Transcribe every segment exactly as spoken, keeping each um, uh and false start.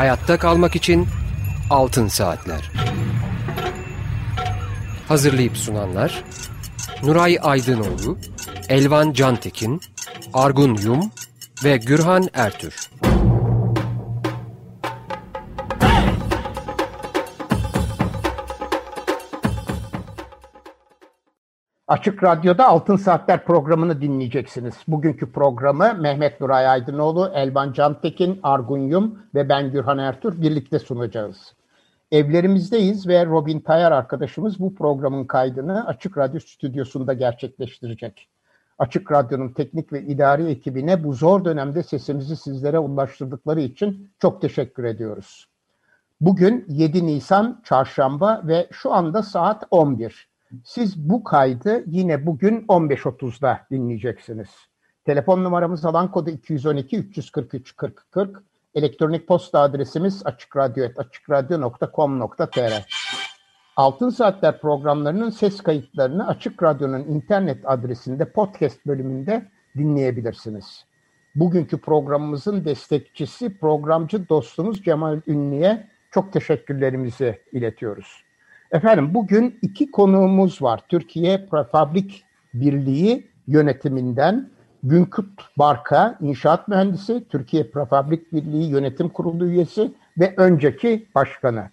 Hayatta kalmak için Altın Saatler. Hazırlayıp sunanlar Nuray Aydınoğlu, Elvan Cantekin, Argun Yum ve Gürhan Ertür. Açık Radyo'da Altın Saatler programını dinleyeceksiniz. Bugünkü programı Mehmet Nuray Aydınoğlu, Elvan Cantekin, Argun Yum ve ben Gürhan Ertür birlikte sunacağız. Evlerimizdeyiz ve Robin Tayar arkadaşımız bu programın kaydını Açık Radyo stüdyosunda gerçekleştirecek. Açık Radyo'nun teknik ve idari ekibine bu zor dönemde sesimizi sizlere ulaştırdıkları için çok teşekkür ediyoruz. Bugün yedi Nisan Çarşamba ve şu anda saat on bir. Siz bu kaydı yine bugün on beş otuzda dinleyeceksiniz. Telefon numaramız alan kodu iki yüz on iki üç yüz kırk üç kırk kırk. Elektronik posta adresimiz açıkradyo et açıkradyo nokta com nokta tr. Altın Saatler programlarının ses kayıtlarını Açık Radyo'nun internet adresinde podcast bölümünde dinleyebilirsiniz. Bugünkü programımızın destekçisi programcı dostumuz Cemal Ünlü'ye çok teşekkürlerimizi iletiyoruz. Efendim bugün iki konuğumuz var. Türkiye Prefabrik Birliği yönetiminden Günkut Barka, inşaat mühendisi, Türkiye Prefabrik Birliği Yönetim Kurulu üyesi ve önceki başkanı.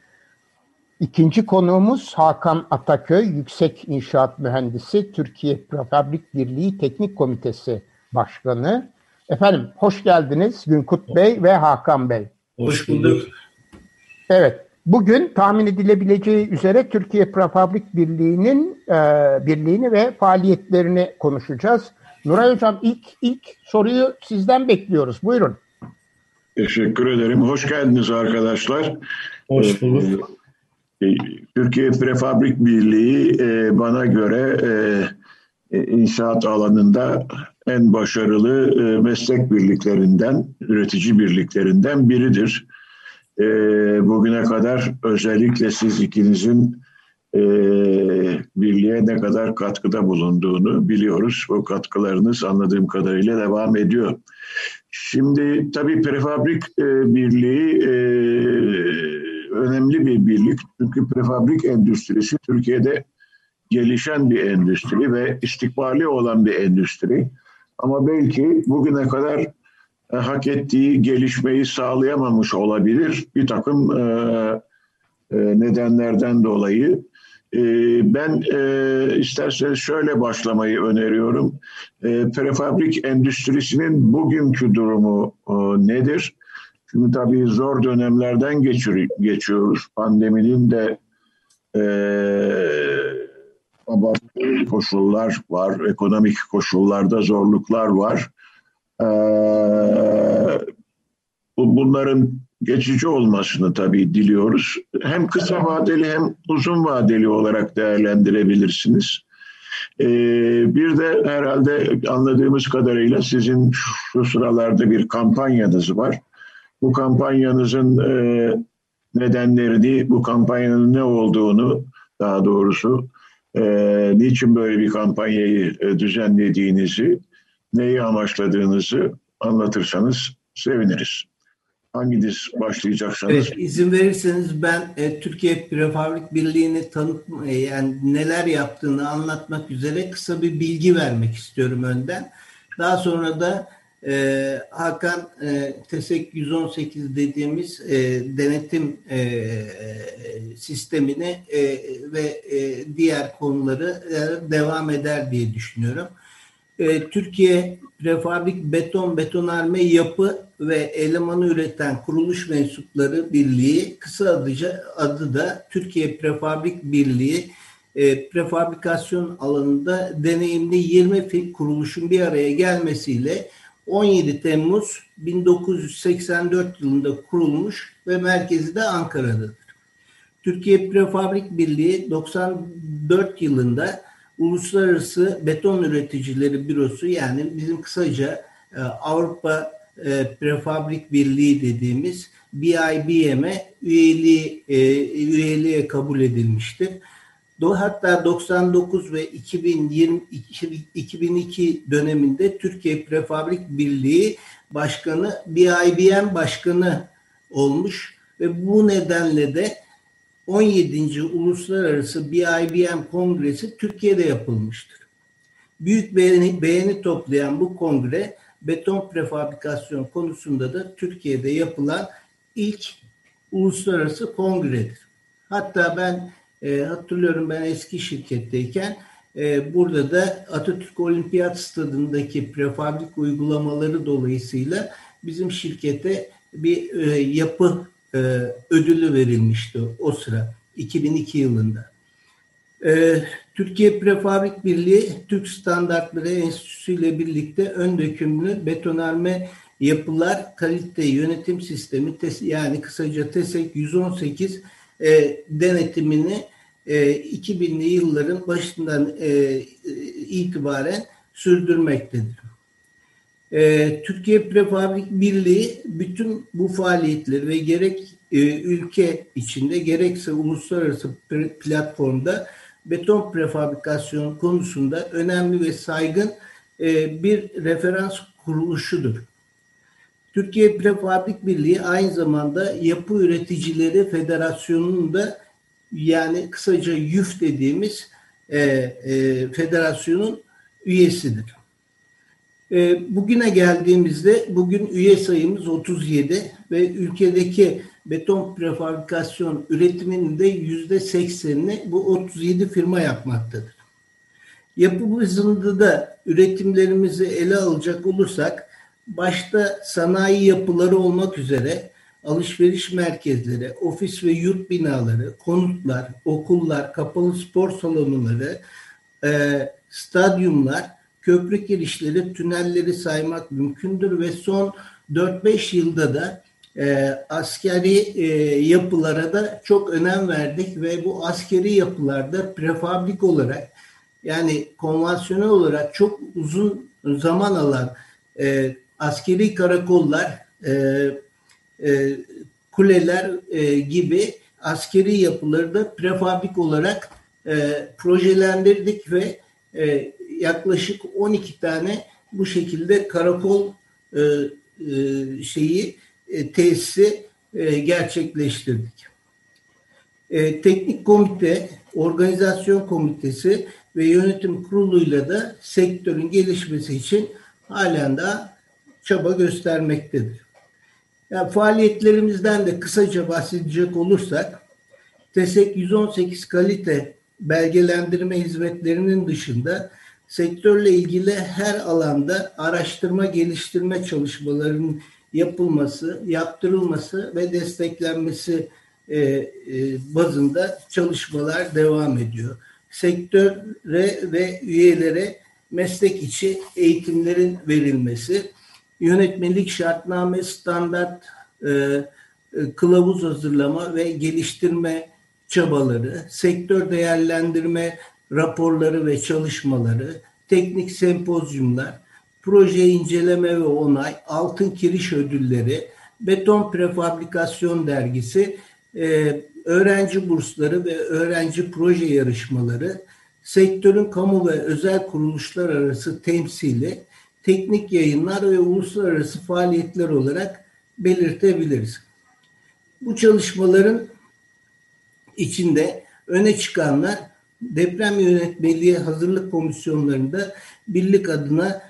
İkinci konuğumuz Hakan Ataköy, Yüksek İnşaat Mühendisi, Türkiye Prefabrik Birliği Teknik Komitesi Başkanı. Efendim hoş geldiniz Günkut Bey ve Hakan Bey. Hoş bulduk. Evet. Bugün tahmin edilebileceği üzere Türkiye Prefabrik Birliği'nin e, birliğini ve faaliyetlerini konuşacağız. Nuray Hocam ilk ilk soruyu sizden bekliyoruz. Buyurun. Teşekkür ederim. Hoş geldiniz arkadaşlar. Hoş bulduk. Ee, Türkiye Prefabrik Birliği e, bana göre e, inşaat alanında en başarılı e, meslek birliklerinden, üretici birliklerinden biridir. E, bugüne kadar özellikle siz ikinizin e, birliğe ne kadar katkıda bulunduğunu biliyoruz. Bu katkılarınız anladığım kadarıyla devam ediyor. Şimdi tabii prefabrik e, birliği e, önemli bir birlik. Çünkü prefabrik endüstrisi Türkiye'de gelişen bir endüstri ve istikbali olan bir endüstri. Ama belki bugüne kadar e, hak ettiği gelişmeyi sağlayamamış olabilir bir takım e, e, nedenlerden dolayı. E, ben e, isterseniz şöyle başlamayı öneriyorum. E, prefabrik endüstrisinin bugünkü durumu e, nedir? Çünkü tabii zor dönemlerden geçir, geçiyoruz. Pandeminin de e, abartılı koşullar var, ekonomik koşullarda zorluklar var. Ee, bunların geçici olmasını tabii diliyoruz. Hem kısa vadeli hem uzun vadeli olarak değerlendirebilirsiniz. Ee, bir de herhalde anladığımız kadarıyla sizin şu sıralarda bir kampanyanız var. Bu kampanyanızın e, nedenlerini, bu kampanyanın ne olduğunu daha doğrusu e, niçin böyle bir kampanyayı e, düzenlediğinizi, neyi amaçladığınızı anlatırsanız seviniriz. Hanginiz başlayacaksanız? Evet, izin verirseniz ben e, Türkiye Prefabrik Birliği'ni tanıtma, e, yani neler yaptığını anlatmak üzere kısa bir bilgi vermek istiyorum önden. Daha sonra da e, Hakan e, TESEK yüz on sekiz dediğimiz e, denetim e, sistemini e, ve e, diğer konuları e, devam eder diye düşünüyorum. Türkiye Prefabrik Beton, Betonarme Yapı ve Elemanı Üreten Kuruluş Mensupları Birliği, kısa adıca, adı da Türkiye Prefabrik Birliği, e, prefabrikasyon alanında deneyimli yirmi kuruluşun bir araya gelmesiyle on yedi Temmuz bin dokuz yüz seksen dört yılında kurulmuş ve merkezi de Ankara'dadır. Türkiye Prefabrik Birliği doksan dört yılında Uluslararası Beton Üreticileri Bürosu, yani bizim kısaca e, Avrupa e, Prefabrik Birliği dediğimiz B I B M'e üyeliği, e, üyeliğe kabul edilmiştir. Do, hatta doksan dokuz ve iki bin yirmi iki bin iki döneminde Türkiye Prefabrik Birliği Başkanı, B I B M Başkanı olmuş ve bu nedenle de on yedinci Uluslararası B I B M Kongresi Türkiye'de yapılmıştır. Büyük beğeni, beğeni toplayan bu kongre beton prefabrikasyon konusunda da Türkiye'de yapılan ilk uluslararası kongredir. Hatta ben e, hatırlıyorum, ben eski şirketteyken e, burada da Atatürk Olimpiyat Stadı'ndaki prefabrik uygulamaları dolayısıyla bizim şirkete bir e, yapı e, ödülü verilmişti o sıra iki bin iki yılında. E, Türkiye Prefabrik Birliği Türk Standartları Enstitüsü ile birlikte ön dökümlü betonarme yapılar kalite yönetim sistemi, yani kısaca TESEK yüz on sekiz e, denetimini e, iki binli yılların başından e, itibaren sürdürmektedir. E, Türkiye Prefabrik Birliği bütün bu faaliyetleri ve gerek e, ülke içinde gerekse uluslararası platformda beton prefabrikasyon konusunda önemli ve saygın e, bir referans kuruluşudur. Türkiye Prefabrik Birliği aynı zamanda Yapı Üreticileri Federasyonu'nun da, yani kısaca YÜF dediğimiz e, e, federasyonun üyesidir. E, bugüne geldiğimizde bugün üye sayımız otuz yedi ve ülkedeki beton prefabrikasyon üretiminin de yüzde seksenini bu otuz yedi firma yapmaktadır. Yapı hızında da üretimlerimizi ele alacak olursak, başta sanayi yapıları olmak üzere alışveriş merkezleri, ofis ve yurt binaları, konutlar, okullar, kapalı spor salonları, e, stadyumlar, köprü girişleri, tünelleri saymak mümkündür ve son dört beş yılda da e, askeri e, yapılara da çok önem verdik ve bu askeri yapılarda prefabrik olarak, yani konvansiyonel olarak çok uzun zaman alan e, askeri karakollar, e, e, kuleler e, gibi askeri yapıları da prefabrik olarak e, projelendirdik ve e, yaklaşık on iki tane bu şekilde karakol e, e, şeyi e, tesisi e, gerçekleştirdik. E, teknik komite, organizasyon komitesi ve yönetim kuruluyla da sektörün gelişmesi için halen daha çaba göstermektedir. Yani faaliyetlerimizden de kısaca bahsedecek olursak, TESEK yüz on sekiz kalite belgelendirme hizmetlerinin dışında sektörle ilgili her alanda araştırma geliştirme çalışmalarının yapılması, yaptırılması ve desteklenmesi e, e, bazında çalışmalar devam ediyor. Sektöre ve üyelere meslek içi eğitimlerin verilmesi, yönetmelik şartname, standart e, e, kılavuz hazırlama ve geliştirme çabaları, sektör değerlendirme raporları ve çalışmaları, teknik sempozyumlar, proje inceleme ve onay, altın kiriş ödülleri, beton prefabrikasyon dergisi, e, öğrenci bursları ve öğrenci proje yarışmaları, sektörün kamu ve özel kuruluşlar arası temsili, teknik yayınlar ve uluslararası faaliyetler olarak belirtebiliriz. Bu çalışmaların içinde öne çıkanlar, deprem yönetmeliği hazırlık komisyonlarında birlik adına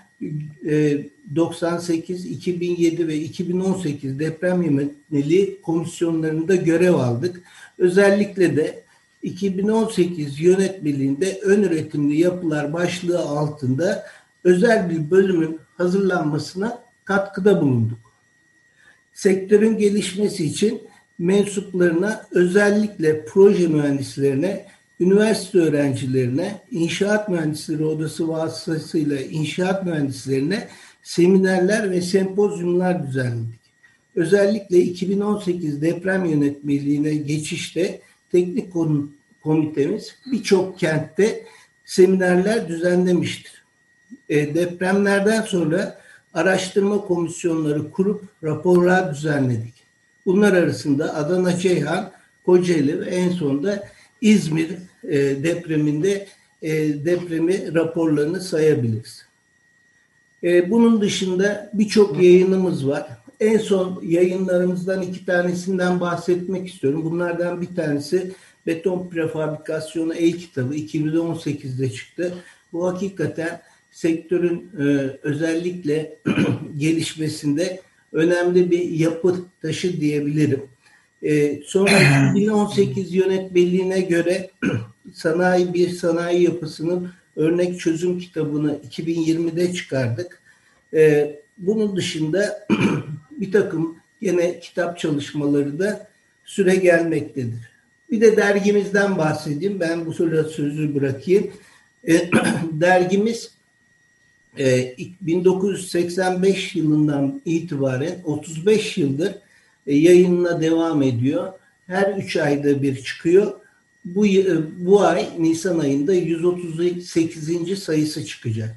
doksan sekiz, iki bin yedi ve iki bin on sekiz deprem yönetmeliği komisyonlarında görev aldık. Özellikle de iki bin on sekiz yönetmeliğinde ön üretimli yapılar başlığı altında özel bir bölümün hazırlanmasına katkıda bulunduk. Sektörün gelişmesi için mensuplarına, özellikle proje mühendislerine, üniversite öğrencilerine, inşaat mühendisleri odası vasıtasıyla inşaat mühendislerine seminerler ve sempozyumlar düzenledik. Özellikle iki bin on sekiz deprem yönetmeliğine geçişte teknik komitemiz birçok kentte seminerler düzenlemiştir. E, depremlerden sonra araştırma komisyonları kurup raporlar düzenledik. Bunlar arasında Adana, Ceyhan, Kocaeli ve en sonunda İzmir e, depreminde e, depremi raporlarını sayabiliriz. E, bunun dışında birçok yayınımız var. en son yayınlarımızdan iki tanesinden bahsetmek istiyorum. Bunlardan bir tanesi Beton Prefabrikasyonu E-kitabı iki bin on sekizde çıktı. Bu hakikaten sektörün e, özellikle gelişmesinde önemli bir yapı taşı diyebilirim. E, sonra iki bin on sekiz yönetmeliğine göre sanayi bir sanayi yapısının örnek çözüm kitabını iki bin yirmide çıkardık. E, bunun dışında bir takım gene kitap çalışmaları da süre gelmektedir. Bir de dergimizden bahsedeyim. Ben bu sırada sözü bırakayım. E, dergimiz e, bin dokuz yüz seksen beş yılından itibaren otuz beş yıldır e, yayınına devam ediyor. Her üç ayda bir çıkıyor. Bu, bu ay Nisan ayında yüz otuz sekizinci sayısı çıkacak.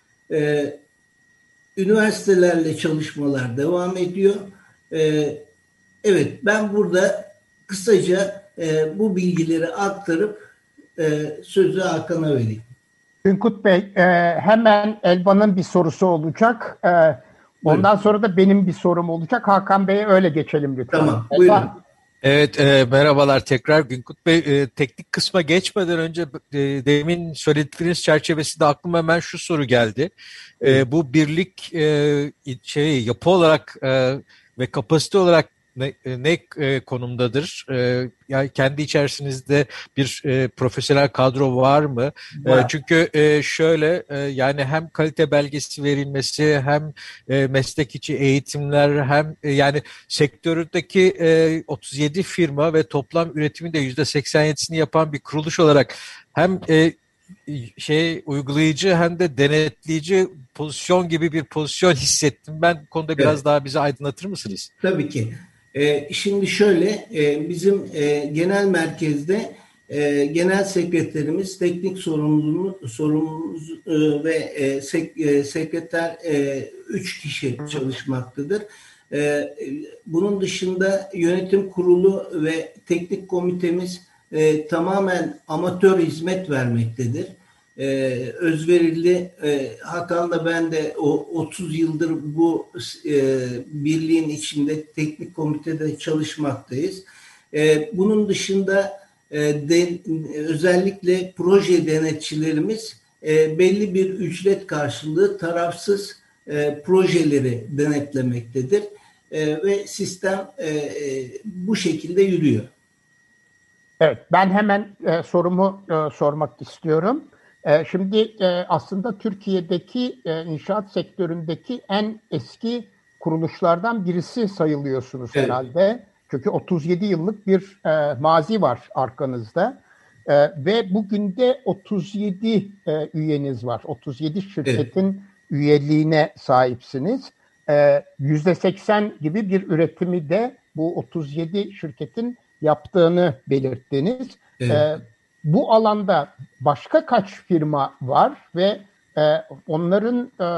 E, üniversitelerle çalışmalar devam ediyor. E, evet, ben burada kısaca e, bu bilgileri aktarıp e, sözü Hakan'a vereyim. Günkut Bey, e, hemen Elvan'ın bir sorusu olacak. E, ondan buyurun. Sonra da benim bir sorum olacak. Hakan Bey'e öyle geçelim lütfen. Tamam, buyurun. Elvan. Evet, e, merhabalar tekrar Günkut Bey. E, teknik kısma geçmeden önce e, demin söylediğiniz çerçevesinde aklıma hemen şu soru geldi. E, bu birlik e, şey yapı olarak e, ve kapasite olarak ne, ne e, konumdadır? E, yani kendi içerisinizde bir e, profesyonel kadro var mı? E, çünkü e, şöyle e, yani hem kalite belgesi verilmesi, hem e, meslek içi eğitimler, hem e, yani sektördeki e, otuz yedi firma ve toplam üretimin de yüzde seksen yedisini yapan bir kuruluş olarak hem e, şey uygulayıcı hem de denetleyici pozisyon gibi bir pozisyon hissettim. Ben bu konuda biraz evet. daha bizi aydınlatır mısınız? Tabii ki. Ee, şimdi şöyle, e, bizim e, genel merkezde e, genel sekreterimiz, teknik sorumlumuz, sorumlumuz e, ve e, sek, e, sekreter e, üç kişi çalışmaktadır. E, bunun dışında yönetim kurulu ve teknik komitemiz e, tamamen amatör hizmet vermektedir. Ee, özverili e, Hakan'la ben de o otuz yıldır bu e, birliğin içinde teknik komitede çalışmaktayız. E, bunun dışında e, de, özellikle proje denetçilerimiz e, belli bir ücret karşılığı tarafsız e, projeleri denetlemektedir e, ve sistem e, e, bu şekilde yürüyor. Evet, ben hemen e, sorumu e, sormak istiyorum. Şimdi aslında Türkiye'deki inşaat sektöründeki en eski kuruluşlardan birisi sayılıyorsunuz evet. herhalde. Çünkü otuz yedi yıllık bir mazi var arkanızda. Ve bugün de otuz yedi üyeniz var. otuz yedi şirketin evet. üyeliğine sahipsiniz. yüzde seksen gibi bir üretimi de bu otuz yedi şirketin yaptığını belirttiniz. Evet. Bu alanda başka kaç firma var ve e, onların e,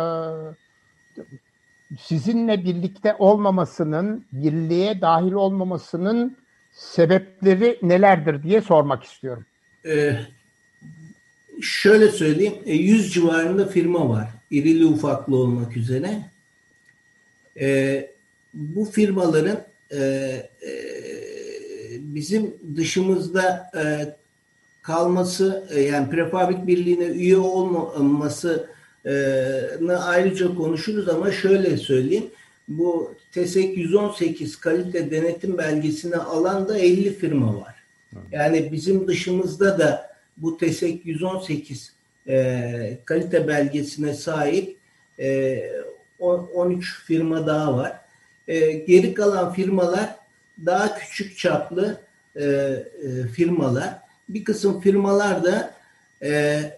sizinle birlikte olmamasının, birliğe dahil olmamasının sebepleri nelerdir diye sormak istiyorum. Ee, şöyle söyleyeyim, yüz civarında firma var, irili ufaklı olmak üzere. Ee, bu firmaların e, e, bizim dışımızda e, kalması, yani prefabrik birliğine üye olmamasını ayrıca konuşuruz ama şöyle söyleyeyim. Bu TESEK yüz on sekiz kalite denetim belgesini alan da elli firma var. Yani bizim dışımızda da bu TESEK yüz on sekiz e, kalite belgesine sahip e, on üç firma daha var. E, geri kalan firmalar daha küçük çaplı e, e, firmalar. Bir kısım firmalar da e, e,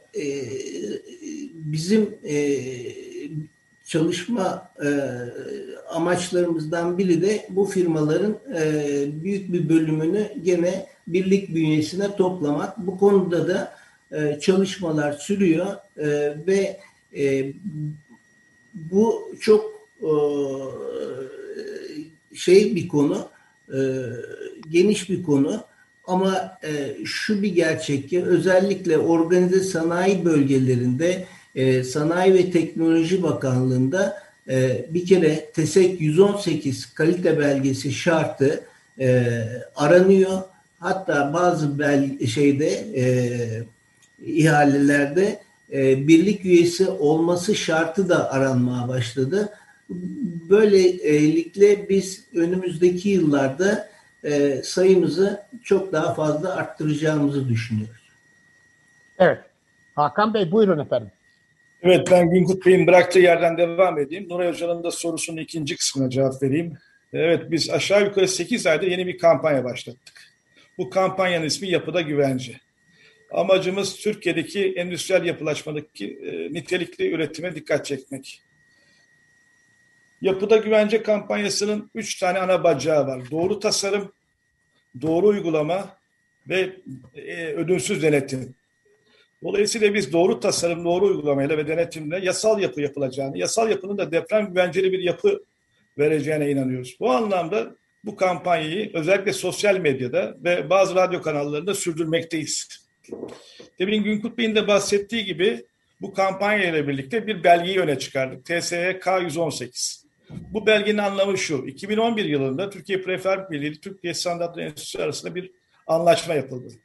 bizim e, çalışma e, amaçlarımızdan biri de bu firmaların e, büyük bir bölümünü gene birlik bünyesine toplamak. Bu konuda da e, çalışmalar sürüyor e, ve e, bu çok e, şey bir konu, e, geniş bir konu. Ama e, şu bir gerçek ki özellikle organize sanayi bölgelerinde e, Sanayi ve Teknoloji Bakanlığı'nda e, bir kere TESEK yüz on sekiz kalite belgesi şartı e, aranıyor. Hatta bazı bel şeyde e, ihalelerde e, birlik üyesi olması şartı da aranmaya başladı. Böylelikle biz önümüzdeki yıllarda e, sayımızı çok daha fazla arttıracağımızı düşünüyoruz. Evet. Hakan Bey buyurun efendim. Evet, ben Günkut Bey'in bıraktığı yerden devam edeyim. Nuray Hoca'nın da sorusunun ikinci kısmına cevap vereyim. Evet, biz aşağı yukarı sekiz ayda yeni bir kampanya başlattık. Bu kampanyanın ismi Yapıda Güvence. Amacımız Türkiye'deki endüstriyel yapılaşmadaki e, nitelikli üretime dikkat çekmek. Yapıda Güvence kampanyasının üç tane ana bacağı var. Doğru tasarım, doğru uygulama ve e, ödülsüz denetim. Dolayısıyla biz doğru tasarım, doğru uygulamayla ve denetimle yasal yapı yapılacağını, yasal yapının da deprem güvenceli bir yapı vereceğine inanıyoruz. Bu anlamda bu kampanyayı özellikle sosyal medyada ve bazı radyo kanallarında sürdürmekteyiz. Demin Günkut Bey'in de bahsettiği gibi bu kampanya ile birlikte bir belgeyi öne çıkardık. T S E K yüz on sekiz. Bu belgenin anlamı şu. iki bin on bir yılında Türkiye Prefabrik Birliği ile Türkiye Standartları Enstitüsü arasında bir anlaşma yapıldı.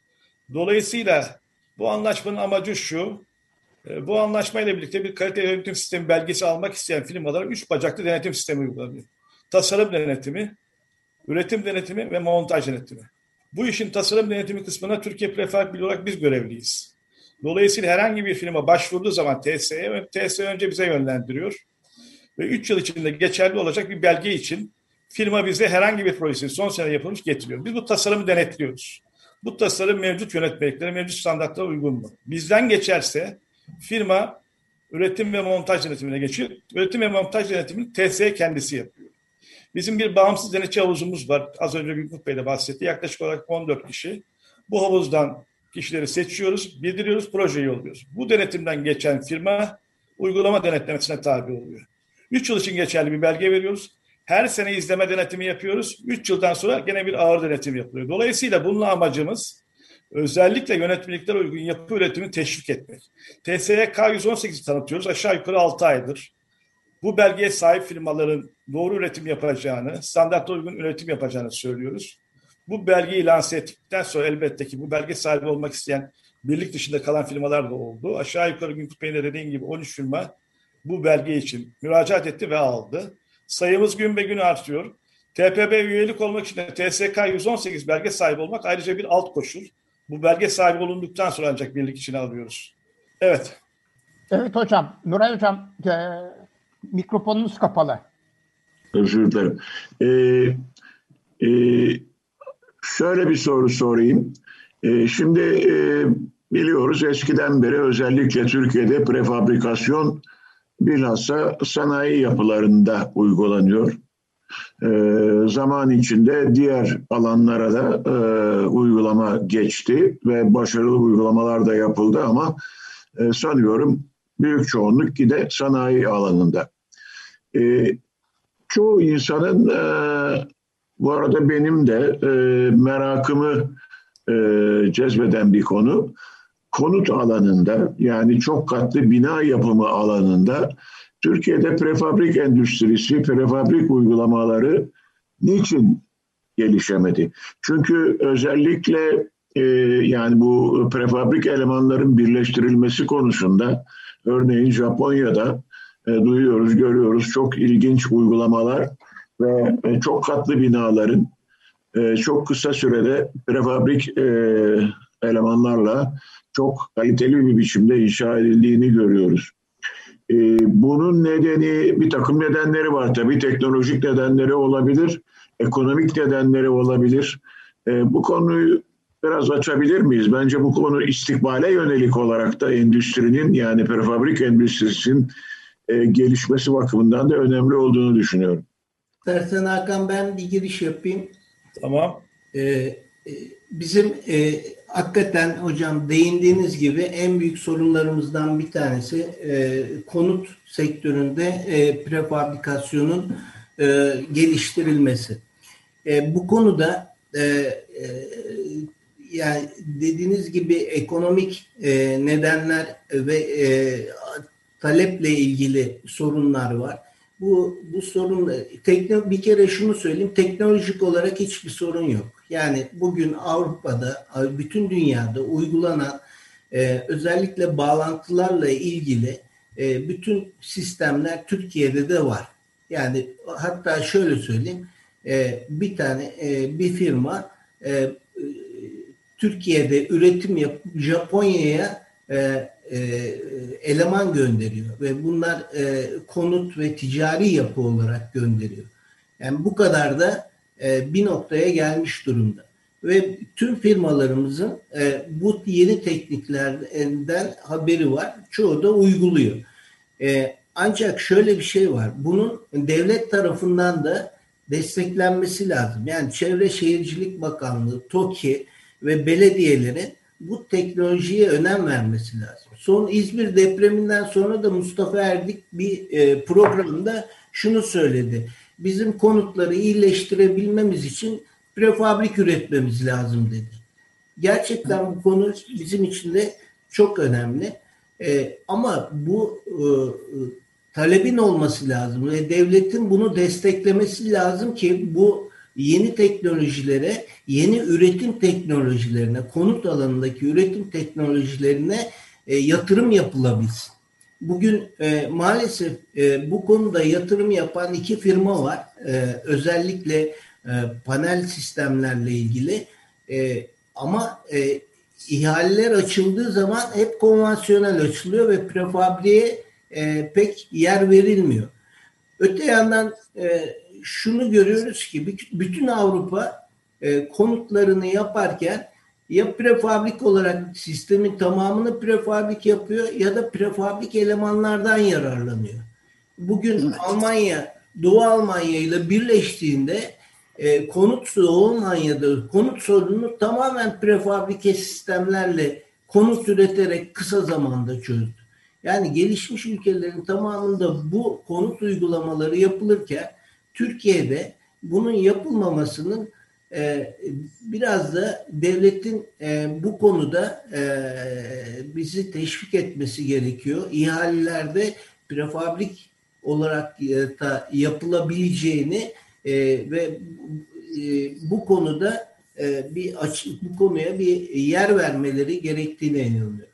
Dolayısıyla bu anlaşmanın amacı şu. Bu anlaşmayla birlikte bir kalite yönetim sistemi belgesi almak isteyen firmalara üç bacaklı denetim sistemi uygulanıyor. Tasarım denetimi, üretim denetimi ve montaj denetimi. Bu işin tasarım denetimi kısmına Türkiye Prefabrik Birliği olarak biz görevliyiz. Dolayısıyla herhangi bir firma başvurduğu zaman T S E, T S E önce bize yönlendiriyor. Ve üç yıl içinde geçerli olacak bir belge için firma bize herhangi bir projesini son sene yapılmış getiriyor. Biz bu tasarımı denetliyoruz. Bu tasarım mevcut yönetmeliklere, mevcut standartlara uygun mu? Bizden geçerse firma üretim ve montaj denetimine geçiyor. Üretim ve montaj denetimini T S E kendisi yapıyor. Bizim bir bağımsız denetçi havuzumuz var. Az önce Günkut Bey de bahsetti. Yaklaşık olarak on dört kişi. Bu havuzdan kişileri seçiyoruz, bildiriyoruz, projeyi yolluyoruz. Bu denetimden geçen firma uygulama denetlemesine tabi oluyor. üç yıl için geçerli bir belge veriyoruz. Her sene izleme denetimi yapıyoruz. üç yıldan sonra gene bir ağır denetim yapılıyor. Dolayısıyla bunun amacımız özellikle yönetmeliklere uygun yapı üretimini teşvik etmek. T S E K yüz on sekizi tanıtıyoruz. Aşağı yukarı altı aydır. Bu belgeye sahip firmaların doğru üretim yapacağını, standarta uygun üretim yapacağını söylüyoruz. Bu belgeyi lanse ettikten sonra elbette ki bu belge sahibi olmak isteyen birlik dışında kalan firmalar da oldu. Aşağı yukarı Günkut Bey'in de dediğim gibi on üç firma bu belge için müracaat etti ve aldı. Sayımız gün be gün artıyor. T P B üyelik olmak için de T S K yüz on sekiz belge sahibi olmak ayrıca bir alt koşul. Bu belge sahibi olunduktan sonra ancak birlik içine alıyoruz. Evet. Evet hocam. Nuray hocam e, mikrofonunuz kapalı. Özür dilerim. Ee, e, şöyle bir soru sorayım. Ee, şimdi e, biliyoruz eskiden beri özellikle Türkiye'de prefabrikasyon bilhassa sanayi yapılarında uygulanıyor. Ee, zaman içinde diğer alanlara da e, uygulama geçti ve başarılı uygulamalar da yapıldı ama e, sanıyorum büyük çoğunluk yine sanayi alanında. E, çoğu insanın e, bu arada benim de e, merakımı e, cezbeden bir konu. Konut alanında yani çok katlı bina yapımı alanında Türkiye'de prefabrik endüstrisi, prefabrik uygulamaları niçin gelişemedi? Çünkü özellikle e, yani bu prefabrik elemanların birleştirilmesi konusunda örneğin Japonya'da e, duyuyoruz, görüyoruz çok ilginç uygulamalar ve e, çok katlı binaların e, çok kısa sürede prefabrik e, elemanlarla çok kaliteli bir biçimde inşa edildiğini görüyoruz. Ee, bunun nedeni bir takım nedenleri var tabii. Teknolojik nedenleri olabilir, ekonomik nedenleri olabilir. Ee, bu konuyu biraz açabilir miyiz? Bence bu konu istikbale yönelik olarak da endüstrinin yani prefabrik endüstrisinin e, gelişmesi bakımından da önemli olduğunu düşünüyorum. Dersen Hakan ben bir giriş yapayım. Tamam. Ee, bizim e, hakikaten hocam değindiğiniz gibi en büyük sorunlarımızdan bir tanesi e, konut sektöründe e, prefabrikasyonun e, geliştirilmesi. E, bu konuda e, e, yani dediğiniz gibi ekonomik e, nedenler ve e, taleple ilgili sorunlar var. bu bu sorun tekno, bir kere şunu söyleyeyim, teknolojik olarak hiçbir sorun yok. Yani bugün Avrupa'da, bütün dünyada uygulanan e, özellikle bağlantılarla ilgili e, bütün sistemler Türkiye'de de var. Yani hatta şöyle söyleyeyim, e, bir tane e, bir firma e, Türkiye'de üretim yapıp Japonya'ya e, e, eleman gönderiyor ve bunlar e, konut ve ticari yapı olarak gönderiyor. Yani bu kadar da e, bir noktaya gelmiş durumda. Ve tüm firmalarımızın e, bu yeni tekniklerden haberi var. Çoğu da uyguluyor. E, ancak şöyle bir şey var. Bunun devlet tarafından da desteklenmesi lazım. Yani Çevre Şehircilik Bakanlığı, TOKİ ve belediyelerin bu teknolojiye önem vermesi lazım. Son İzmir depreminden sonra da Mustafa Erdik bir e, programda şunu söyledi. Bizim konutları iyileştirebilmemiz için prefabrik üretmemiz lazım dedi. Gerçekten bu konu bizim için de çok önemli. E, ama bu e, talebin olması lazım ve devletin bunu desteklemesi lazım ki bu yeni teknolojilere, yeni üretim teknolojilerine, konut alanındaki üretim teknolojilerine e, yatırım yapılabilsin. Bugün e, maalesef e, bu konuda yatırım yapan iki firma var. E, özellikle e, panel sistemlerle ilgili. E, ama e, ihaleler açıldığı zaman hep konvansiyonel açılıyor ve prefabriğe e, pek yer verilmiyor. Öte yandan e, şunu görüyoruz ki bütün Avrupa e, konutlarını yaparken ya prefabrik olarak sistemin tamamını prefabrik yapıyor ya da prefabrik elemanlardan yararlanıyor. Bugün evet. Almanya, Doğu Almanya ile birleştiğinde e, konut Doğu Almanya'da konut sorununu tamamen prefabrike sistemlerle konut üreterek kısa zamanda çözdü. Yani gelişmiş ülkelerin tamamında bu konut uygulamaları yapılırken Türkiye'de bunun yapılmamasının e, biraz da devletin e, bu konuda e, bizi teşvik etmesi gerekiyor. İhalelerde prefabrik olarak e, da yapılabileceğini e, ve e, bu konuda e, bir açık bu konuya bir yer vermeleri gerektiğine inanıyorum.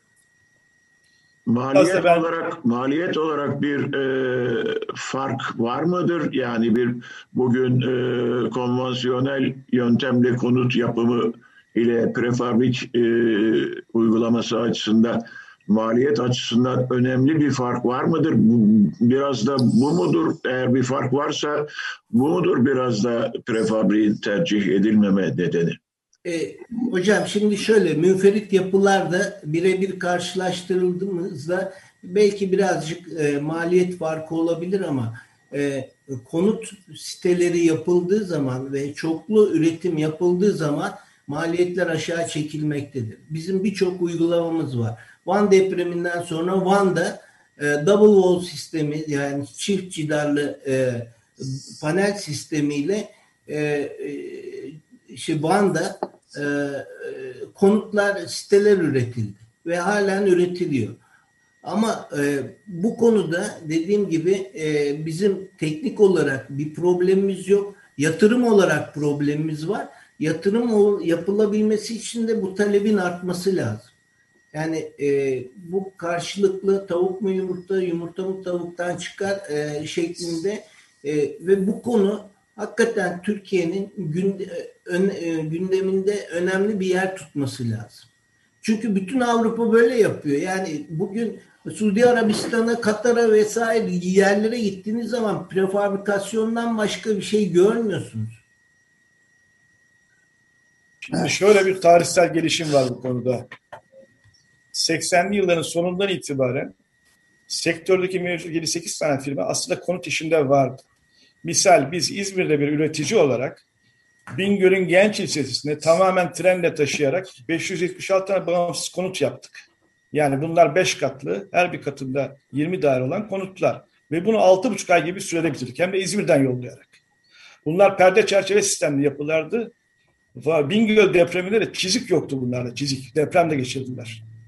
Maliyet ben... olarak maliyet olarak bir e, fark var mıdır? Yani bir bugün e, konvansiyonel yöntemle konut yapımı ile prefabrik e, uygulaması açısından maliyet açısından önemli bir fark var mıdır? Biraz da bu mudur? Eğer bir fark varsa bu mudur biraz da prefabriğin tercih edilmeme nedeni? E, hocam şimdi şöyle münferit yapılarda birebir karşılaştırıldığımızda belki birazcık e, maliyet farkı olabilir ama e, konut siteleri yapıldığı zaman ve çoklu üretim yapıldığı zaman maliyetler aşağı çekilmektedir. Bizim birçok uygulamamız var. Van depreminden sonra Van'da e, double wall sistemi yani çift cidarlı e, panel sistemiyle e, e, işte Van'da e, konutlar, siteler üretildi ve halen üretiliyor. Ama e, bu konuda dediğim gibi e, bizim teknik olarak bir problemimiz yok. Yatırım olarak problemimiz var. Yatırım yapılabilmesi için de bu talebin artması lazım. Yani e, bu karşılıklı tavuk mu yumurta, yumurta mı tavuktan çıkar e, şeklinde e, ve bu konu hakikaten Türkiye'nin gündeminde önemli bir yer tutması lazım. Çünkü bütün Avrupa böyle yapıyor. Yani bugün Suudi Arabistan'a, Katar'a vesaire yerlere gittiğiniz zaman prefabrikasyondan başka bir şey görmüyorsunuz. Şimdi şöyle bir tarihsel gelişim var bu konuda. seksenli yılların sonundan itibaren sektördeki mevcut yedi sekiz tane firma aslında konut işinde vardı. Misal biz İzmir'de bir üretici olarak Bingöl'ün Genç ilçesinde tamamen trenle taşıyarak beş yüz yetmiş altı tane bağımsız konut yaptık. Yani bunlar beş katlı, her bir katında yirmi daire olan konutlar. Ve bunu altı buçuk ay gibi sürede bitirdik. Hem de İzmir'den yollayarak. Bunlar perde çerçeve sistemli yapılardı. Bingöl depreminde de çizik yoktu bunlarda, çizik. Depremde geçirdiler.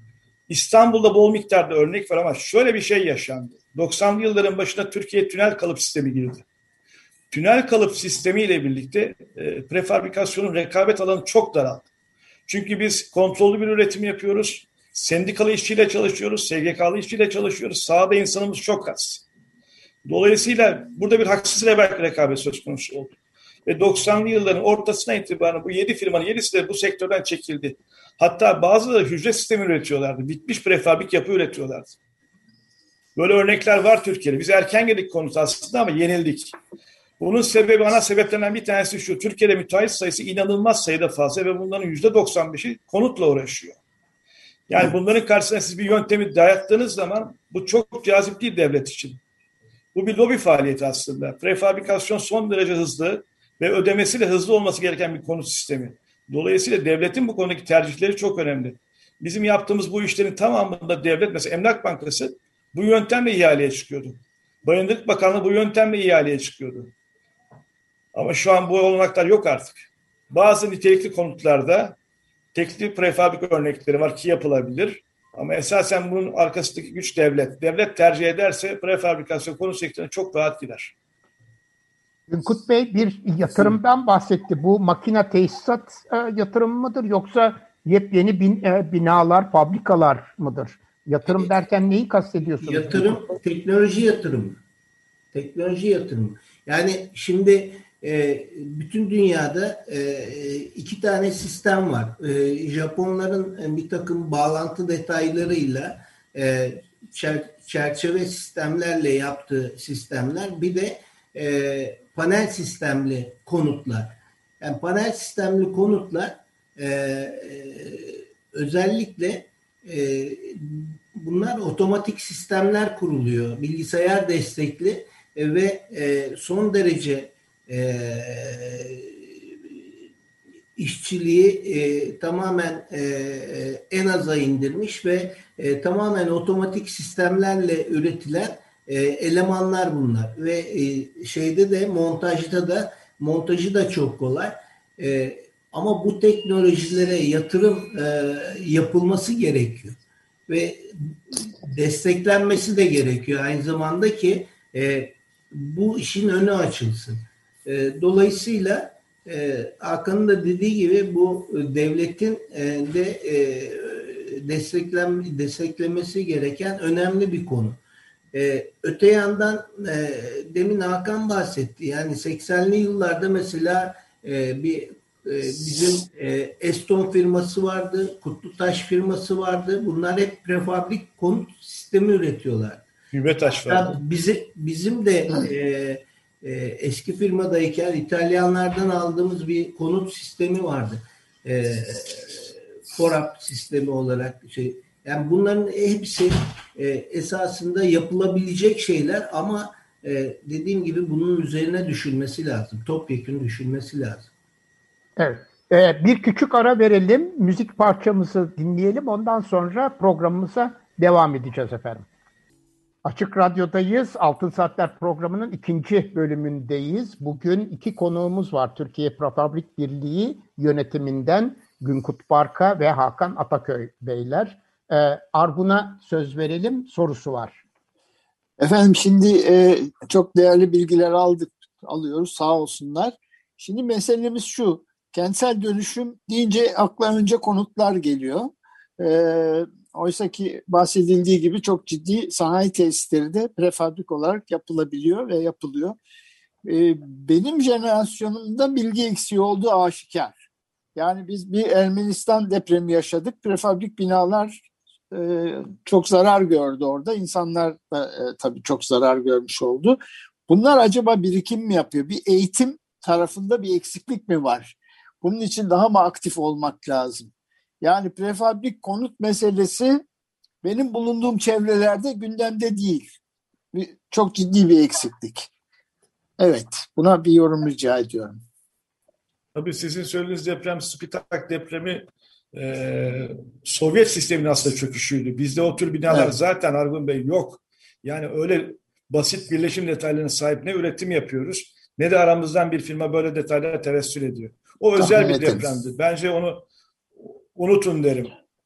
İstanbul'da bol miktarda örnek var ama şöyle bir şey yaşandı. doksanlı yılların başında Türkiye tünel kalıp sistemi girdi. Tünel kalıp sistemiyle birlikte e, prefabrikasyonun rekabet alanı çok daraldı. Çünkü biz kontrollü bir üretim yapıyoruz. Sendikalı işçiyle çalışıyoruz. S G K'lı işçiyle çalışıyoruz. Sahada insanımız çok az. Dolayısıyla burada bir haksız rekabet söz konusu oldu. Ve doksanlı yılların ortasına itibaren bu yedi firmanın yedisi de bu sektörden çekildi. Hatta bazıları hücre sistemi üretiyorlardı. Bitmiş prefabrik yapı üretiyorlardı. Böyle örnekler var Türkiye'de. Biz erken geldik konusu aslında ama yenildik. Bunun sebebi, ana sebeplerinden bir tanesi şu. Türkiye'de müteahhit sayısı inanılmaz sayıda fazla ve bunların yüzde doksan beşi konutla uğraşıyor. Yani bunların karşısına siz bir yöntemi dayattığınız zaman bu çok cazip değil devlet için. Bu bir lobi faaliyeti aslında. Prefabrikasyon son derece hızlı ve ödemesi de hızlı olması gereken bir konut sistemi. Dolayısıyla devletin bu konudaki tercihleri çok önemli. Bizim yaptığımız bu işlerin tamamında devlet, mesela Emlak Bankası bu yöntemle ihaleye çıkıyordu. Bayındırlık Bakanlığı bu yöntemle ihaleye çıkıyordu. Ama şu an bu olanaklar yok artık. Bazı nitelikli konutlarda tekli prefabrik örnekleri var ki yapılabilir. Ama esasen bunun arkasındaki güç devlet. Devlet tercih ederse prefabrikasyon konut sektörüne çok rahat gider. Günkut Bey bir yatırımdan bahsetti. Bu makine tesisat e, yatırımı mıdır yoksa yepyeni bin, e, binalar, fabrikalar mıdır? Yatırım derken neyi kastediyorsunuz? Yatırım, teknoloji yatırımı. Teknoloji yatırımı. Yani şimdi e, bütün dünyada e, iki tane sistem var. E, Japonların bir takım bağlantı detaylarıyla e, çer, çerçeve sistemlerle yaptığı sistemler, bir de e, panel sistemli konutlar. Yani panel sistemli konutlar e, e, özellikle e, bunlar otomatik sistemler kuruluyor. Bilgisayar destekli e, ve e, son derece e, işçiliği e, tamamen e, en aza indirmiş ve e, tamamen otomatik sistemlerle üretilen e, elemanlar bunlar. Ve e, şeyde de montajda da montajı da çok kolay. E, ama bu teknolojilere yatırım e, yapılması gerekiyor. Ve desteklenmesi de gerekiyor aynı zamanda ki e, bu işin önü açılsın. E, dolayısıyla e, Hakan'ın da dediği gibi bu devletin e, de e, desteklen, desteklemesi gereken önemli bir konu. E, öte yandan e, demin Hakan bahsetti. Yani seksenli yıllarda mesela e, bir e, bizim e, Eston firması vardı, Kutlutaş firması vardı. Bunlar hep prefabrik konut sistemi üretiyorlar. Hübetaş vardı. Bizi, bizim de e, e, eski firmadayken İtalyanlardan aldığımız bir konut sistemi vardı. E, Forap sistemi olarak şey. Yani bunların hepsi e, esasında yapılabilecek şeyler ama e, dediğim gibi bunun üzerine düşünmesi lazım. Topyekun düşünmesi lazım. Evet. Ee, bir küçük ara verelim. Müzik parçamızı dinleyelim. Ondan sonra programımıza devam edeceğiz efendim. Açık Radyo'dayız. Altın Saatler programının ikinci bölümündeyiz. Bugün iki konuğumuz var. Türkiye Prefabrik Birliği yönetiminden Günkut Barka ve Hakan Ataköy beyler. Ee, Argun'a söz verelim. Sorusu var. Efendim şimdi e, çok değerli bilgiler aldık, alıyoruz sağ olsunlar. Şimdi meselemiz şu. Kentsel dönüşüm deyince akla önce konutlar geliyor. Ee, oysa ki bahsedildiği gibi çok ciddi sanayi tesisleri de prefabrik olarak yapılabiliyor ve yapılıyor. Ee, benim jenerasyonumda bilgi eksiği olduğu aşikar. Yani biz bir Ermenistan depremi yaşadık. Prefabrik binalar e, çok zarar gördü orada. İnsanlar da e, tabii çok zarar görmüş oldu. Bunlar acaba birikim mi yapıyor? Bir eğitim tarafında bir eksiklik mi var? Bunun için daha mı aktif olmak lazım? Yani prefabrik konut meselesi benim bulunduğum çevrelerde gündemde değil. Bir, çok ciddi bir eksiklik. Evet, buna bir yorum rica ediyorum. Tabii sizin söylediğiniz deprem, Spitak depremi e, Sovyet sisteminin aslında çöküşüydü. Bizde o tür binalar evet. Zaten Argun Bey yok. Yani öyle basit birleşim detaylarına sahip ne üretim yapıyoruz ne de aramızdan bir firma böyle detaylara tevessül ediyor. O özel bir depremdi. Bence onu unutun derim.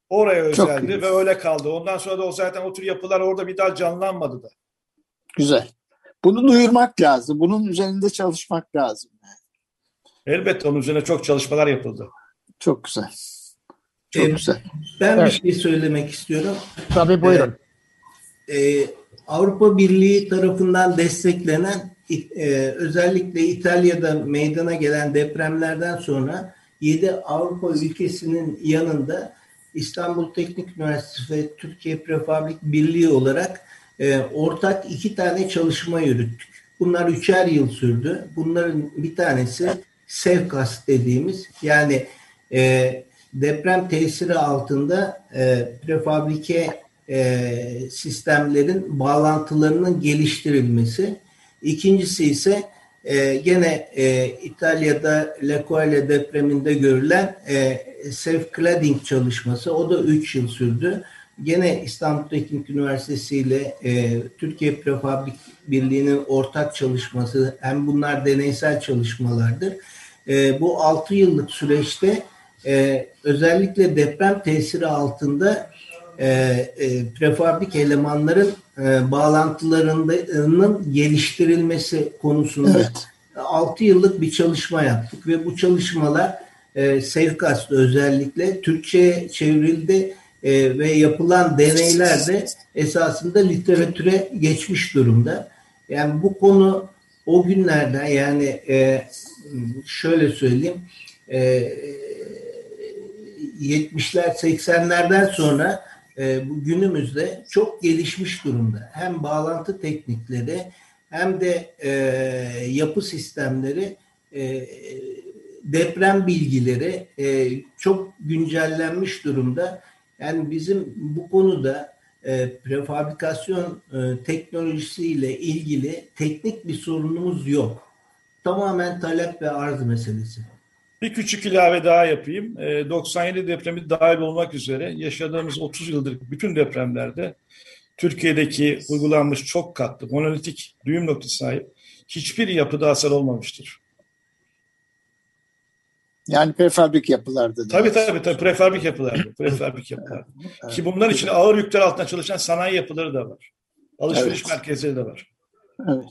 Oraya özeldi ve öyle kaldı. Ondan sonra da o zaten o tür yapılar orada bir daha canlanmadı da. Güzel. Bunu duyurmak lazım. Bunun üzerinde çalışmak lazım. Elbette onun üzerine çok çalışmalar yapıldı. Çok güzel. Çok ee, güzel. Ben Evet. bir şey söylemek istiyorum. Tabii buyurun. Ee, e, Avrupa Birliği tarafından desteklenen e, özellikle İtalya'da meydana gelen depremlerden sonra yedi Avrupa ülkesinin yanında İstanbul Teknik Üniversitesi ve Türkiye Prefabrik Birliği olarak e, ortak iki tane çalışma yürüttük. Bunlar üçer yıl sürdü. Bunların bir tanesi SEVKAS dediğimiz, yani e, deprem tesiri altında e, prefabrike e, sistemlerin bağlantılarının geliştirilmesi. İkincisi ise e, gene e, İtalya'da L'Aquila depreminde görülen e, self-cladding çalışması. O da üç yıl sürdü. Gene İstanbul Teknik Üniversitesi ile e, Türkiye Prefabrik Birliği'nin ortak çalışması, hem bunlar deneysel çalışmalardır. E, bu altı yıllık süreçte e, özellikle deprem tesiri altında e, e, prefabrik elemanların e, bağlantılarının geliştirilmesi konusunda Evet. altı yıllık bir çalışma yaptık ve bu çalışmalar e, SEVKAS'ta özellikle Türkçe'ye çevrildi. E, ve yapılan deneyler de esasında literatüre geçmiş durumda. Yani bu konu o günlerden, yani e, şöyle söyleyeyim, e, yetmişler seksenlerden sonra e, bu günümüzde çok gelişmiş durumda. Hem bağlantı teknikleri hem de e, yapı sistemleri, e, deprem bilgileri e, çok güncellenmiş durumda. Yani bizim bu konuda e, prefabrikasyon e, teknolojisiyle ilgili teknik bir sorunumuz yok. Tamamen talep ve arz meselesi. Bir küçük ilave daha yapayım. E, doksan yedi depremi dahil olmak üzere yaşadığımız otuz yıldır bütün depremlerde Türkiye'deki uygulanmış çok katlı, monolitik düğüm noktası sahip hiçbir yapıda hasar olmamıştır. Yani prefabrik yapılarda. Tabii tabii tabii prefabrik yapılarda. Prefabrik yapılarda. Evet, Ki bunlar için ağır yükler altında çalışan sanayi yapıları da var. Alışveriş evet. merkezleri de var. Evet.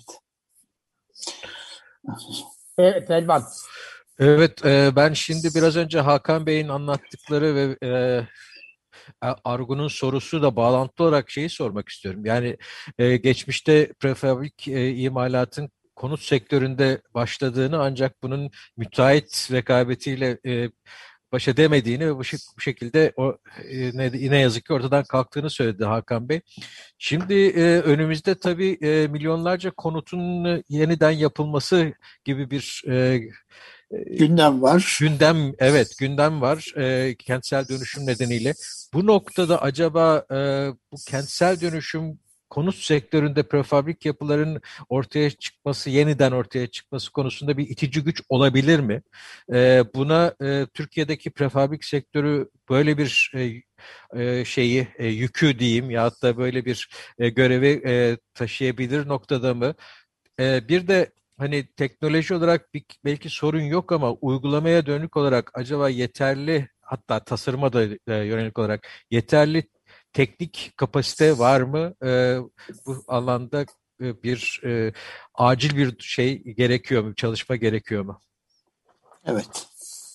Evet Elvan. Evet, e, ben şimdi biraz önce Hakan Bey'in anlattıkları ve e, Argun'un sorusu da bağlantılı olarak şeyi sormak istiyorum. Yani e, geçmişte prefabrik e, imalatın konut sektöründe başladığını, ancak bunun müteahhit rekabetiyle e, baş edemediğini ve bu, bu şekilde o e, ne, ne yazık ki ortadan kalktığını söyledi Hakan Bey. Şimdi e, önümüzde tabii e, milyonlarca konutun yeniden yapılması gibi bir e, gündem var. Gündem, evet gündem var e, kentsel dönüşüm nedeniyle. Bu noktada acaba e, bu kentsel dönüşüm konut sektöründe prefabrik yapıların ortaya çıkması, yeniden ortaya çıkması konusunda bir itici güç olabilir mi? E, buna e, Türkiye'deki prefabrik sektörü böyle bir e, e, şeyi, e, yükü diyeyim ya da böyle bir e, görevi e, taşıyabilir noktada mı? E, bir de hani teknoloji olarak bir, belki sorun yok ama uygulamaya dönük olarak acaba yeterli, hatta tasarıma da e, yönelik olarak yeterli teknik kapasite var mı? E, bu alanda e, bir e, acil bir şey gerekiyor mu? Çalışma gerekiyor mu? Evet.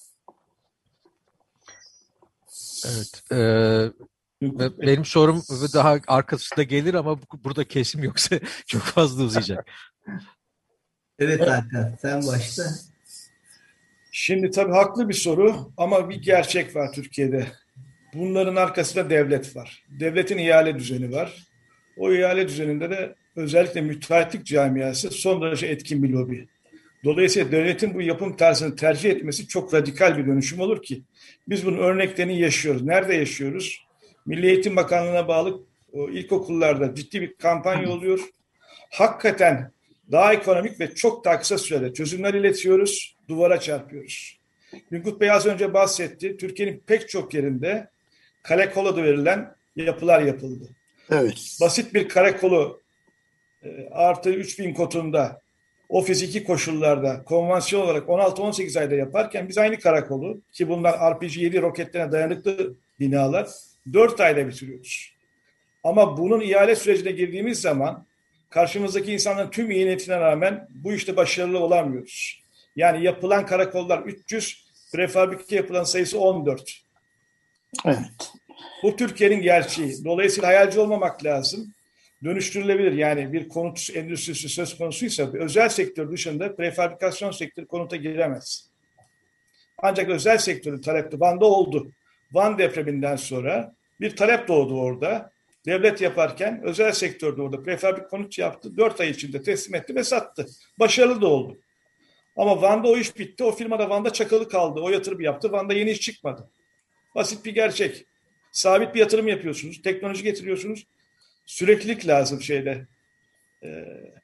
Evet. E, benim sorum daha arkasında gelir ama burada kesim yoksa çok fazla uzayacak. Evet Hakan, sen başla. Şimdi tabii haklı bir soru ama bir gerçek var Türkiye'de. Bunların arkasında devlet var. Devletin ihale düzeni var. O ihale düzeninde de özellikle müteahhitlik camiası son derece etkin bir lobi. Dolayısıyla devletin bu yapım tarzını tercih etmesi çok radikal bir dönüşüm olur ki biz bunun örneklerini yaşıyoruz. Nerede yaşıyoruz? Milli Eğitim Bakanlığı'na bağlı o ilkokullarda ciddi bir kampanya oluyor. Hakikaten daha ekonomik ve çok daha kısa sürede çözümler iletiyoruz, duvara çarpıyoruz. Günkut Bey az önce bahsetti. Türkiye'nin pek çok yerinde kare kola da verilen yapılar yapıldı. Evet. Basit bir kare kolu artı üç bin kotunda o fiziki koşullarda konvansiyon olarak on altı on sekiz ayda yaparken biz aynı karakolu, ki bunlar R P G yedi roketlerine dayanıklı binalar, dört ayda bitiriyoruz. Ama bunun ihale sürecine girdiğimiz zaman karşımızdaki insanların tüm iyi niyetine rağmen bu işte başarılı olamıyoruz. Yani yapılan karakollar üç yüz, prefabrike yapılan sayısı on dört. Evet. Bu Türkiye'nin gerçeği. Dolayısıyla hayalci olmamak lazım. Dönüştürülebilir. Yani bir konut endüstrisi söz konusuysa özel sektör dışında prefabrikasyon sektörü konuta giremez. Ancak özel sektörün talepte Van'da oldu. Van depreminden sonra bir talep doğdu orada. Devlet yaparken özel sektörde orada prefabrik konut yaptı. Dört ay içinde teslim etti ve sattı. Başarılı da oldu. Ama Van'da o iş bitti. O firma da Van'da çakalı kaldı. O yatırım yaptı. Van'da yeni iş çıkmadı. Basit bir gerçek. Sabit bir yatırım yapıyorsunuz. Teknoloji getiriyorsunuz. Süreklilik lazım şeyde. Ee,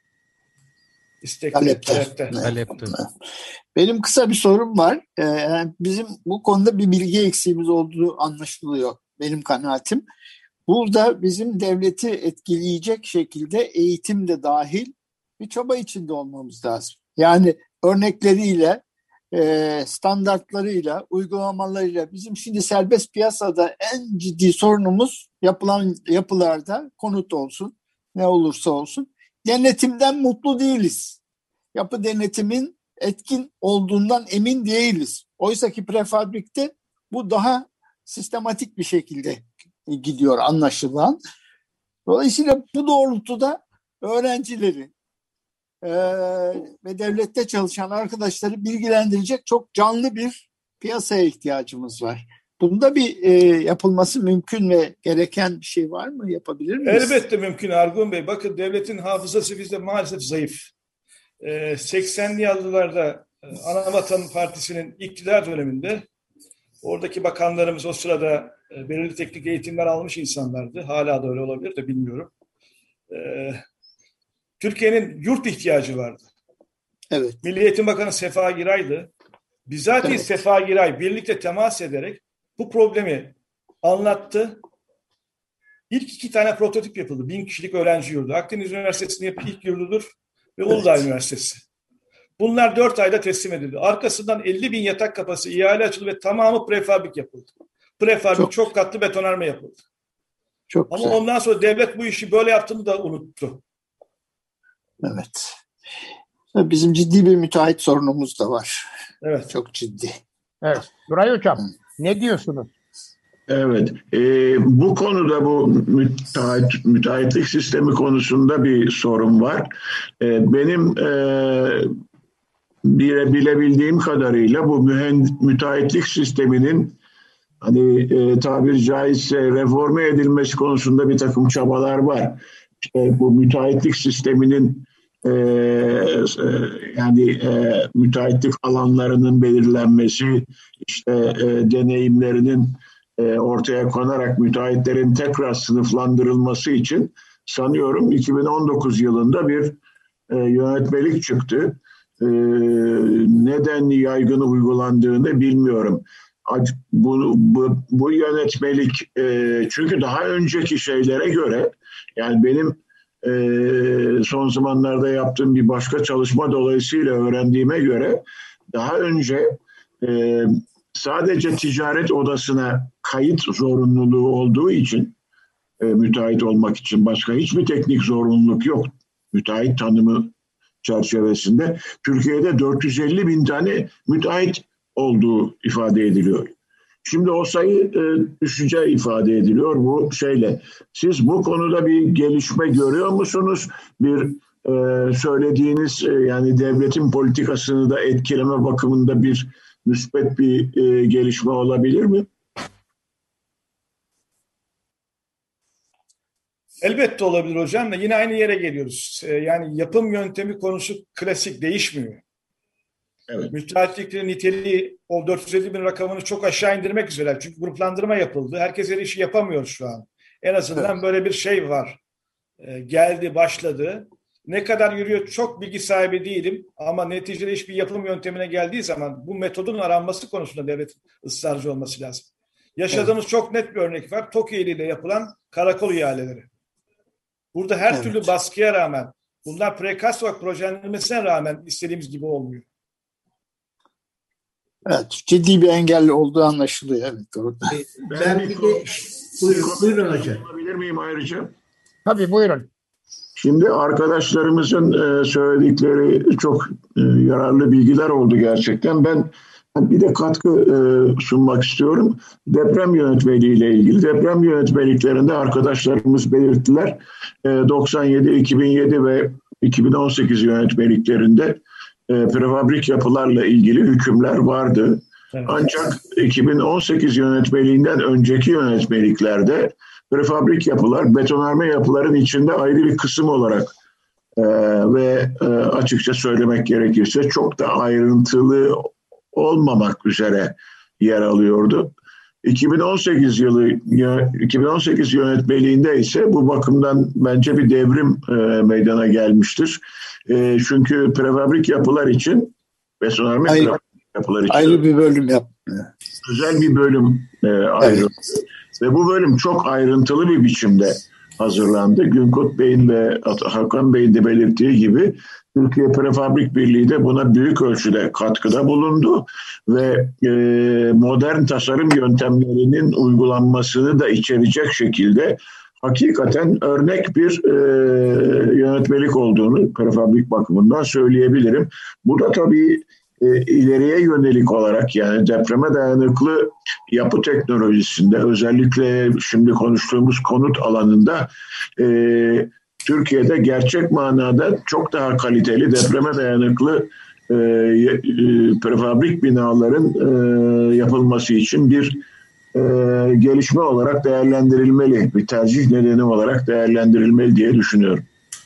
istekli, Talepte. talepte. Talepte. Benim kısa bir sorum var. Ee, yani bizim bu konuda bir bilgi eksiğimiz olduğu anlaşılıyor. Benim kanaatim. Burada bizim devleti etkileyecek şekilde eğitim de dahil bir çaba içinde olmamız lazım. Yani örnekleriyle, e, standartlarıyla, uygulamalarıyla bizim şimdi serbest piyasada en ciddi sorunumuz yapılan yapılarda konut olsun, ne olursa olsun denetimden mutlu değiliz. Yapı denetimin etkin olduğundan emin değiliz. Oysa ki prefabrikte bu daha sistematik bir şekilde gidiyor anlaşılan. Dolayısıyla bu doğrultuda öğrencileri e, ve devlette çalışan arkadaşları bilgilendirecek çok canlı bir piyasaya ihtiyacımız var. Bunda bir e, yapılması mümkün ve gereken bir şey var mı? Yapabilir miyiz? Elbette mümkün Argun Bey. Bakın devletin hafızası bizde maalesef zayıf. Ee, seksenli yıllarda Anavatan Partisi'nin iktidar döneminde oradaki bakanlarımız o sırada e, belirli teknik eğitimler almış insanlardı. Hala da öyle olabilir de bilmiyorum. Ee, Türkiye'nin yurt ihtiyacı vardı. Evet. Milli Eğitim Bakanı Sefa Giray'dı. Bizatihi evet. Sefa Giray birlikte temas ederek bu problemi anlattı. İlk iki tane prototip yapıldı. Bin kişilik öğrenci yurdu. Akdeniz Üniversitesi'nin ilk yurdudur ve evet. Uludağ Üniversitesi. Bunlar dört ayda teslim edildi. Arkasından elli bin yatak kapasite ihale açıldı ve tamamı prefabrik yapıldı. Prefabrik çok, çok katlı betonarme yapıldı. Çok Ama güzel. ondan sonra devlet bu işi böyle yaptığını da unuttu. Evet. Bizim ciddi bir müteahhit sorunumuz da var. Evet. Çok ciddi. Evet. Nuray Hocam, ne diyorsunuz? Evet, e, bu konuda bu müteahhit, müteahhitlik sistemi konusunda bir sorun var. E, benim e, bile, bilebildiğim kadarıyla bu mühend, müteahhitlik sisteminin hani e, tabiri caizse reforme edilmesi konusunda bir takım çabalar var. İşte bu müteahhitlik sisteminin e, e, yani e, müteahhitlik alanlarının belirlenmesi, işte e, deneyimlerinin ortaya konarak müteahhitlerin tekrar sınıflandırılması için sanıyorum iki bin on dokuz yılında bir e, yönetmelik çıktı. E, neden yaygın uygulandığını bilmiyorum. Bu, bu, bu yönetmelik e, çünkü daha önceki şeylere göre yani benim e, son zamanlarda yaptığım bir başka çalışma dolayısıyla öğrendiğime göre daha önce e, sadece ticaret odasına kayıt zorunluluğu olduğu için e, müteahhit olmak için başka hiçbir teknik zorunluluk yok. Müteahhit tanımı çerçevesinde Türkiye'de dört yüz elli bin tane müteahhit olduğu ifade ediliyor. Şimdi o sayı e, düşeceği ifade ediliyor bu şeyle. Siz bu konuda bir gelişme görüyor musunuz? Bir e, söylediğiniz e, yani devletin politikasını da etkileme bakımında bir müspet bir e, gelişme olabilir mi? Elbette olabilir hocam da yine aynı yere geliyoruz. E, yani yapım yöntemi konusu klasik, değişmiyor. Evet. Müteahhitliklerin niteliği o dört yüz elli bin rakamını çok aşağı indirmek üzere. Çünkü gruplandırma yapıldı. Herkes her işi yapamıyor şu an. En azından evet. Böyle bir şey var. E, geldi, başladı. Ne kadar yürüyor çok bilgi sahibi değilim ama neticede hiçbir yapım yöntemine geldiği zaman bu metodun aranması konusunda devletin ısrarcı olması lazım. Yaşadığımız evet. Çok net bir örnek var. TOKİ ile yapılan karakol ihaleleri. Burada her evet. Türlü baskıya rağmen bunlar prekast olarak projelenmesine rağmen istediğimiz gibi olmuyor. Evet, ciddi bir engel olduğu anlaşılıyor. Evet, doğru. Ben bir de buyurun, buyurun hocam. Yapabilir miyim ayrıca? Tabii buyurun. Şimdi arkadaşlarımızın e, söyledikleri çok e, yararlı bilgiler oldu gerçekten. Ben bir de katkı e, sunmak istiyorum. Deprem yönetmeliği ile ilgili. Deprem yönetmeliklerinde arkadaşlarımız belirttiler. E, doksan yedi, iki bin yedi ve iki bin on sekiz yönetmeliklerinde e, prefabrik yapılarla ilgili hükümler vardı. Evet. Ancak iki bin on sekiz yönetmeliğinden önceki yönetmeliklerde prefabrik yapılar, betonarme yapıların içinde ayrı bir kısım olarak e, ve e, açıkça söylemek gerekirse çok da ayrıntılı olmamak üzere yer alıyordu. iki bin on sekiz yılı iki bin on sekiz yönetmeliğinde ise bu bakımdan bence bir devrim e, meydana gelmiştir. E, çünkü prefabrik yapılar için, betonarme ayrı, prefabrik yapılar için ayrı bir bölüm yaptı. Özel bir bölüm e, ayrıldı. Evet. Ve bu bölüm çok ayrıntılı bir biçimde hazırlandı. Günkut Bey'in ve Hakan Bey'in de belirttiği gibi Türkiye Prefabrik Birliği de buna büyük ölçüde katkıda bulundu ve e, modern tasarım yöntemlerinin uygulanmasını da içerecek şekilde hakikaten örnek bir e, yönetmelik olduğunu prefabrik bakımından söyleyebilirim. Bu da tabii e, ileriye yönelik olarak, yani depreme dayanıklı yapı teknolojisinde, özellikle şimdi konuştuğumuz konut alanında e, Türkiye'de gerçek manada çok daha kaliteli, depreme dayanıklı e, e, prefabrik binaların e, yapılması için bir e, gelişme olarak değerlendirilmeli, bir tercih nedeni olarak değerlendirilmeli diye düşünüyorum.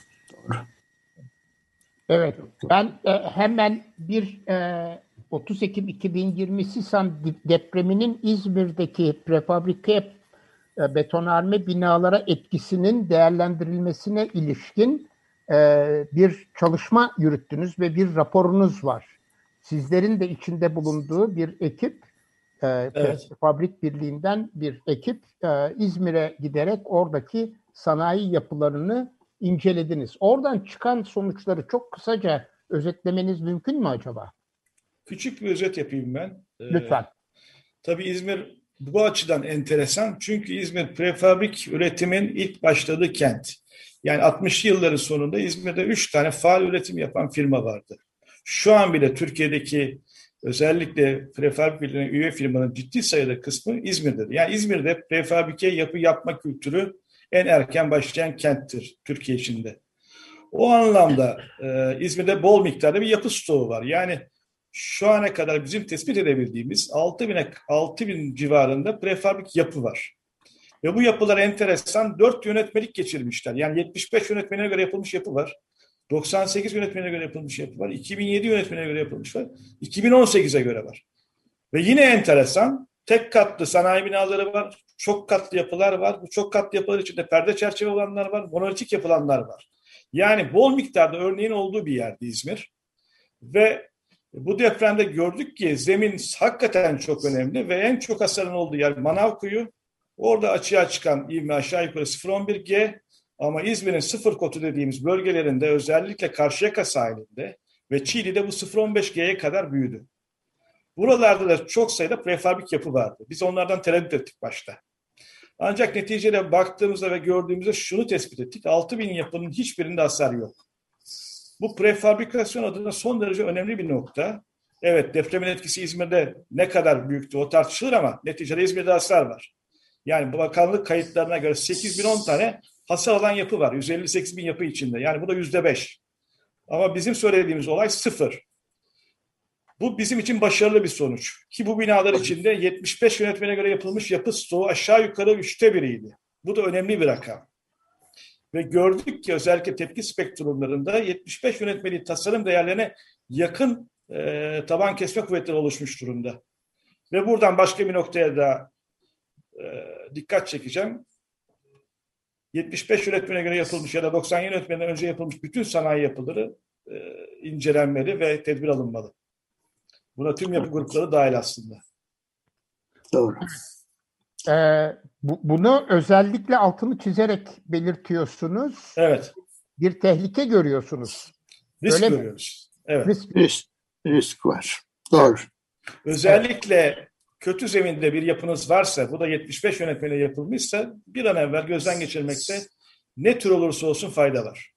Evet, ben e, hemen bir e, otuz Ekim iki bin yirmi Sisan depreminin İzmir'deki prefabrike e, betonarme binalara etkisinin değerlendirilmesine ilişkin e, bir çalışma yürüttünüz ve bir raporunuz var. Sizlerin de içinde bulunduğu bir ekip, e, evet. Prefabrik Birliği'nden bir ekip e, İzmir'e giderek oradaki sanayi yapılarını incelediniz. Oradan çıkan sonuçları çok kısaca özetlemeniz mümkün mü acaba? Küçük bir özet yapayım ben. Lütfen. Ee, tabii İzmir bu açıdan enteresan. Çünkü İzmir prefabrik üretimin ilk başladığı kent. Yani altmışlı yılların sonunda İzmir'de üç tane faal üretim yapan firma vardı. Şu an bile Türkiye'deki özellikle prefabrik birliğine üye firmanın ciddi sayıda kısmı İzmir'dedir. Yani İzmir'de prefabrike yapı yapma kültürü en erken başlayan kenttir Türkiye içinde. O anlamda e, İzmir'de bol miktarda bir yapı stoğu var. Yani şu ana kadar bizim tespit edebildiğimiz altı bin civarında prefabrik yapı var. Ve bu yapılar enteresan dört yönetmelik geçirmişler. Yani yetmiş beş yönetmeliğe göre yapılmış yapı var. doksan sekiz yönetmeliğe göre yapılmış yapı var. iki bin yedi yönetmeliğe göre yapılmış var. iki bin on sekize göre var. Ve yine enteresan tek katlı sanayi binaları var. Çok katlı yapılar var. Bu çok katlı yapılar içinde perde çerçeve olanlar var. Monolitik yapılanlar var. Yani bol miktarda örneğin olduğu bir yerdi İzmir. Ve bu depremde gördük ki zemin hakikaten çok önemli ve en çok hasarın olduğu yer Manavkuyu. Orada açığa çıkan ivme aşağı yukarı sıfır virgül on bir G ama İzmir'in sıfır kotu dediğimiz bölgelerinde özellikle Karşıyaka sahilinde ve Çiğli'de bu sıfır virgül on beş G'ye kadar büyüdü. Buralarda da çok sayıda prefabrik yapı vardı. Biz onlardan tereddüt ettik başta. Ancak neticede baktığımızda ve gördüğümüzde şunu tespit ettik. altı bin yapının hiçbirinde hasar yok. Bu prefabrikasyon adına son derece önemli bir nokta. Evet, depremin etkisi İzmir'de ne kadar büyüktü o tartışılır ama neticede İzmir'de hasar var. Yani bakanlık kayıtlarına göre sekiz bin on tane hasar alan yapı var. yüz elli sekiz bin yapı içinde. Yani bu da yüzde beş. Ama bizim söylediğimiz olay sıfır. Bu bizim için başarılı bir sonuç. Ki bu binalar içinde yetmiş beş yönetmene göre yapılmış yapı stoğu aşağı yukarı üçte biriydi. Bu da önemli bir rakam. Ve gördük ki özellikle tepki spektrumlarında yetmiş beş yönetmeliği tasarım değerlerine yakın e, taban kesme kuvvetleri oluşmuş durumda. Ve buradan başka bir noktaya da e, dikkat çekeceğim. yetmiş beş yönetmene göre yapılmış ya da doksan yönetmenden önce yapılmış bütün sanayi yapıları e, incelenmeli ve tedbir alınmalı. Buna tüm yapı grupları dahil aslında. Doğru. Ee, bu, bunu özellikle altını çizerek belirtiyorsunuz. Evet. Bir tehlike görüyorsunuz. Risk Öyle görüyoruz. Mi? Evet. Risk. Risk, risk var. Doğru. Özellikle kötü zeminde bir yapınız varsa, bu da yetmiş beş yönetmeliğe yapılmışsa bir an evvel gözden geçirmekte ne tür olursa olsun fayda var.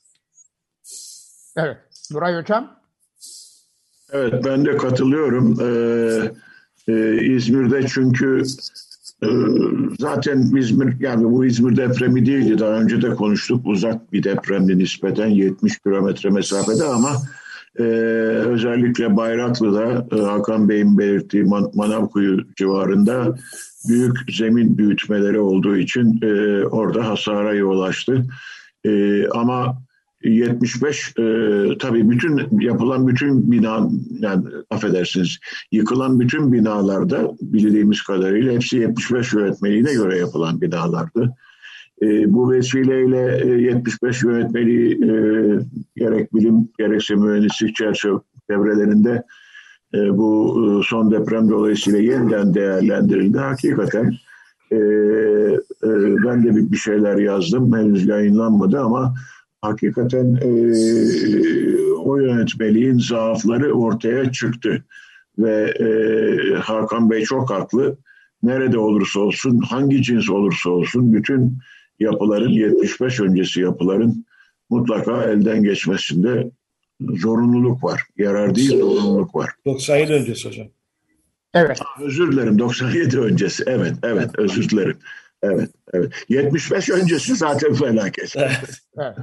Evet. Nuray Hocam? Evet, ben de katılıyorum. Ee, e, İzmir'de çünkü e, zaten İzmir, yani bu İzmir depremi değildi. Daha önce de konuştuk. Uzak bir depremdi nispeten yetmiş kilometre mesafede ama e, özellikle Bayraklı'da e, Hakan Bey'in belirttiği Man- Manavkuyu civarında büyük zemin büyütmeleri olduğu için e, orada hasara yol açtı. E, ama yetmiş beş e, tabii bütün yapılan bütün bina, yani affedersiniz, yıkılan bütün binalarda bildiğimiz kadarıyla hepsi yetmiş beş yönetmeliğine göre yapılan binalardı. E, bu vesileyle e, yetmiş beş yönetmeliği e, gerek bilim gerekse mühendislik çevrelerinde e, bu e, son deprem dolayısıyla yeniden değerlendirildi. Hakikaten e, e, ben de bir, bir şeyler yazdım, henüz yayınlanmadı ama hakikaten e, o yönetmeliğin zaafları ortaya çıktı ve e, Hakan Bey çok haklı. Nerede olursa olsun, hangi cins olursa olsun bütün yapıların, yetmiş beş öncesi yapıların mutlaka elden geçmesinde zorunluluk var. Yarar değil, zorunluluk var. doksan yedi öncesi hocam. Evet. Özür dilerim, doksan yedi öncesi. Evet, evet, özür dilerim. Evet, evet. yetmiş beş öncesi zaten felaket. Evet.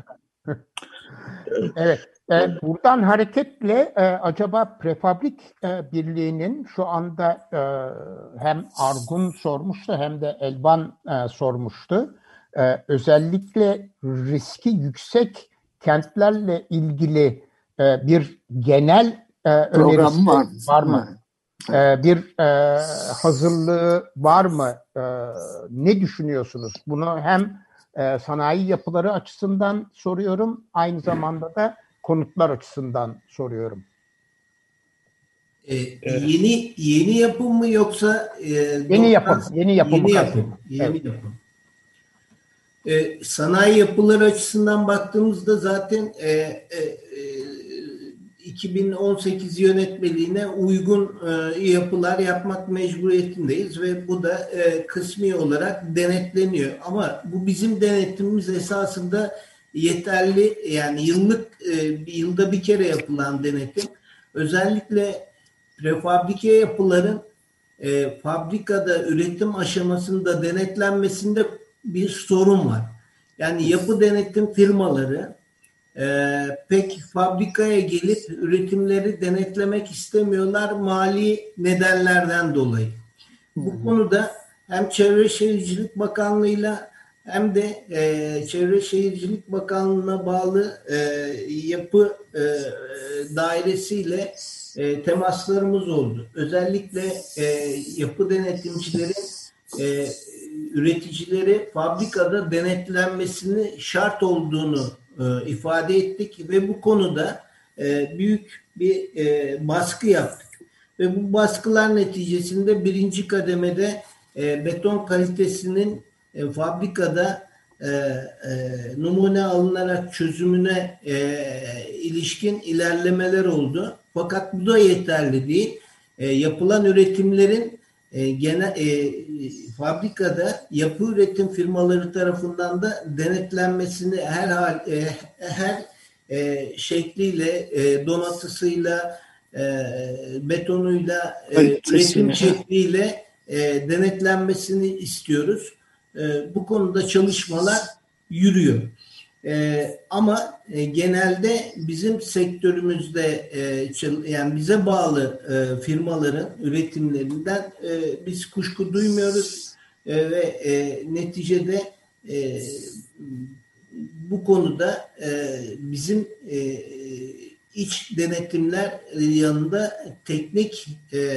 Evet. E, buradan hareketle e, acaba Prefabrik e, Birliği'nin şu anda e, hem Argun sormuştu hem de Elvan e, sormuştu. E, özellikle riski yüksek kentlerle ilgili e, bir genel e, önerisi var, var mı? E, bir e, hazırlığı var mı? E, ne düşünüyorsunuz? Bunu hem e, sanayi yapıları açısından soruyorum, aynı zamanda da konutlar açısından soruyorum. Ee, yeni yeni yapım mı yoksa e, yeni yapım, yeni yapım, yeni yapım, yeni evet. yapım. Ee, sanayi yapıları açısından baktığımızda zaten e, e, iki bin on sekiz yönetmeliğine uygun e, yapılar yapmak mecburiyetindeyiz ve bu da e, kısmi olarak denetleniyor. Ama bu bizim denetimimiz esasında yeterli, yani yıllık e, yılda bir kere yapılan denetim. Özellikle prefabrike yapıların e, fabrikada üretim aşamasında denetlenmesinde bir sorun var. Yani yapı denetim firmaları Ee, pek fabrikaya gelip üretimleri denetlemek istemiyorlar mali nedenlerden dolayı. Bu konuda hem Çevre Şehircilik Bakanlığı'yla hem de e, Çevre Şehircilik Bakanlığı'na bağlı e, yapı e, dairesiyle e, temaslarımız oldu. Özellikle e, yapı denetimcilerin e, üreticileri fabrikada denetlenmesini şart olduğunu e, ifade ettik ve bu konuda e, büyük bir e, baskı yaptık. Ve bu baskılar neticesinde birinci kademede e, beton kalitesinin e, fabrikada e, e, numune alınarak çözümüne e, ilişkin ilerlemeler oldu. Fakat bu da yeterli değil. E, yapılan üretimlerin e, gene, e, fabrikada yapı üretim firmaları tarafından da denetlenmesini her hal, e, her e, şekliyle, e, donatısıyla, e, betonuyla, e, üretim şekliyle e, denetlenmesini istiyoruz. E, bu konuda çalışmalar yürüyor. E, ama e, genelde bizim sektörümüzde e, yani bize bağlı e, firmaların üretimlerinden e, biz kuşku duymuyoruz e, ve e, neticede e, bu konuda e, bizim e, iç denetimler yanında teknik e,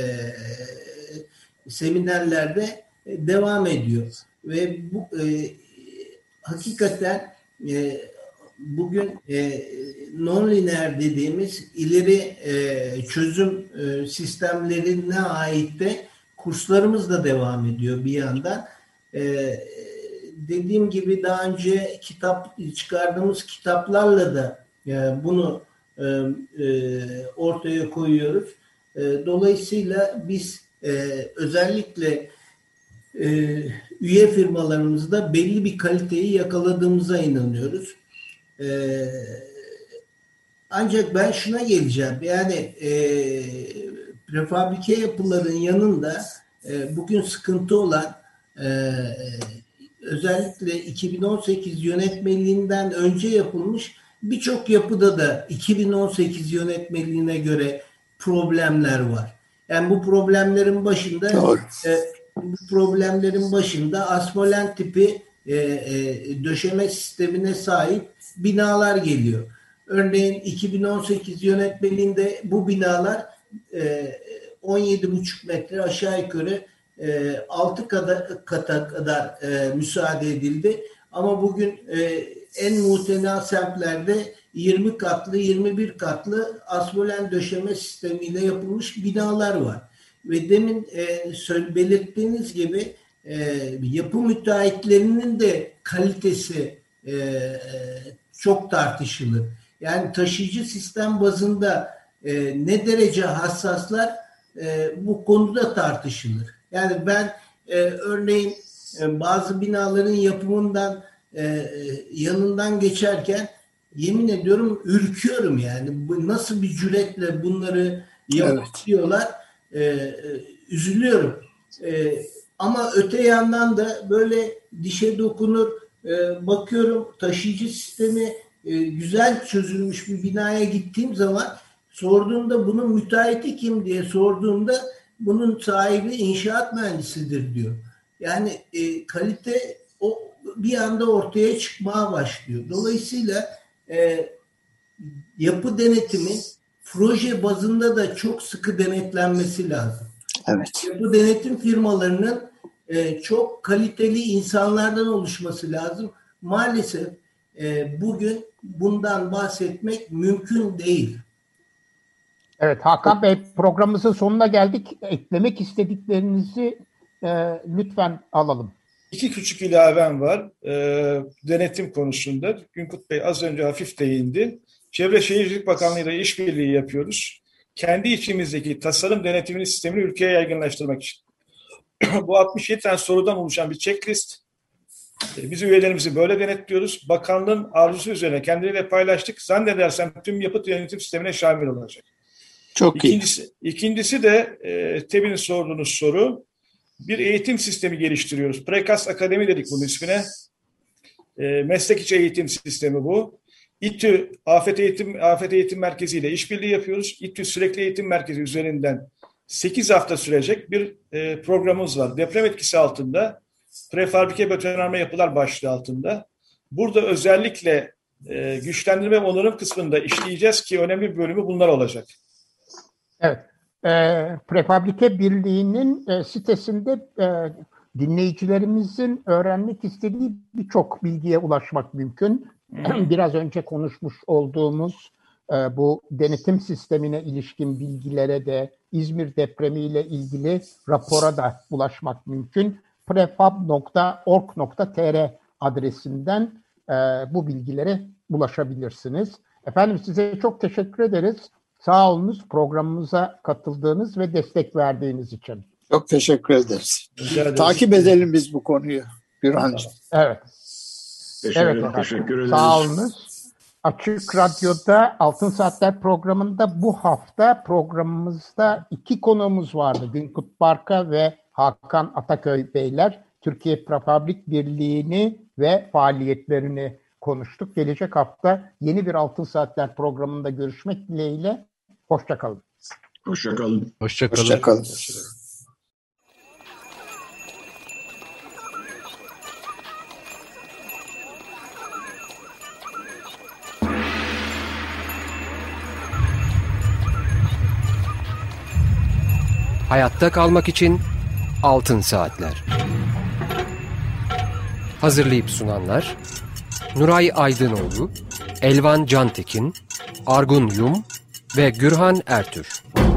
seminerlerde devam ediyor ve bu e, hakikaten e, bugün e, non-lineer dediğimiz ileri e, çözüm e, sistemlerine ait de kurslarımız da devam ediyor bir yandan. E, dediğim gibi daha önce kitap çıkardığımız kitaplarla da e, bunu e, e, ortaya koyuyoruz. Dolayısıyla biz özellikle üye firmalarımızda belli bir kaliteyi yakaladığımıza inanıyoruz. Ancak ben şuna geleceğim. Yani prefabrike yapıların yanında bugün sıkıntı olan özellikle iki bin on sekiz yönetmeliğinden önce yapılmış birçok yapıda da iki bin on sekiz yönetmeliğine göre problemler var. Yani bu problemlerin başında e, bu problemlerin başında asmolen tipi e, e, döşeme sistemine sahip binalar geliyor. Örneğin iki bin on sekiz yönetmeliğinde bu binalar e, on yedi buçuk metre aşağı yukarı e, altı kata, kata kadar e, müsaade edildi. Ama bugün e, en muhtena semtlerde yirmi katlı, yirmi bir katlı asmolen döşeme sistemiyle yapılmış binalar var. Ve demin e, belirttiğiniz gibi e, yapı müteahhitlerinin de kalitesi e, e, çok tartışılır. Yani taşıyıcı sistem bazında e, ne derece hassaslar e, bu konuda tartışılır. Yani ben e, örneğin e, bazı binaların yapımından e, yanından geçerken yemin ediyorum ürküyorum yani. Bu nasıl bir cüretle bunları yapıyorlar? Evet. E, üzülüyorum. E, ama öte yandan da böyle dişe dokunur e, bakıyorum taşıyıcı sistemi e, güzel çözülmüş bir binaya gittiğim zaman sorduğumda bunun müteahhiti kim diye sorduğumda bunun sahibi inşaat mühendisidir diyor. Yani e, kalite o bir anda ortaya çıkmaya başlıyor. Dolayısıyla e, yapı denetimi proje bazında da çok sıkı denetlenmesi lazım. Evet. Yapı denetim firmalarının e, çok kaliteli insanlardan oluşması lazım. Maalesef e, bugün bundan bahsetmek mümkün değil. Evet Hakan Bey, programımızın sonuna geldik. Eklemek istediklerinizi e, lütfen alalım. İki küçük ilavem var e, denetim konusunda. Günkut Bey az önce hafif değindi. Çevre Şehircilik Bakanlığı ile işbirliği yapıyoruz. Kendi içimizdeki tasarım denetiminin sistemini ülkeye yaygınlaştırmak için. Bu altmış yedi tane sorudan oluşan bir checklist. E, biz üyelerimizi böyle denetliyoruz. Bakanlığın arzusu üzerine kendileriyle paylaştık. Zannedersem tüm yapı denetim sistemine şamil olacak. Çok ikincisi, iyi. İkincisi de e, Tebin'in sorduğunuz soru. Bir eğitim sistemi geliştiriyoruz. Prekas Akademi dedik bunun ismine. E, meslek içi eğitim sistemi bu. İTÜ Afet Eğitim Afet Eğitim Merkezi ile işbirliği yapıyoruz. İTÜ Sürekli Eğitim Merkezi üzerinden sekiz hafta sürecek bir e, programımız var. Deprem etkisi altında prefabrike betonarme yapılar başlığı altında. Burada özellikle e, güçlendirme ve onarım kısmında işleyeceğiz ki önemli bir bölümü bunlar olacak. Evet. E, Prefabrike Birliği'nin e, sitesinde e, dinleyicilerimizin öğrenmek istediği birçok bilgiye ulaşmak mümkün. Biraz önce konuşmuş olduğumuz e, bu denetim sistemine ilişkin bilgilere de İzmir depremiyle ilgili rapora da ulaşmak mümkün. prefab nokta org nokta tr adresinden e, bu bilgilere ulaşabilirsiniz. Efendim size çok teşekkür ederiz. Sağ olunuz programımıza katıldığınız ve destek verdiğiniz için. Çok teşekkür ederiz. Takip edelim biz bu konuyu Gürhan'cığım. Evet. Teşekkür, evet efendim. teşekkür ederiz. Sağ olunuz. Açık Radyo'da Altın Saatler programında bu hafta programımızda iki konuğumuz vardı. Günkut Barka ve Hakan Ataköy Beyler. Türkiye Prefabrik Birliği'ni ve faaliyetlerini konuştuk. Gelecek hafta yeni bir Altın Saatler programında görüşmek dileğiyle. Hoşça kalın. Hoşça kalın. Hoşça kalın. Hoşça kalın. Hayatta kalmak için Altın Saatler. Hazırlayıp sunanlar Nuray Aydınoğlu, Elvan Cantekin, Argun Yum ve Gürhan Ertür.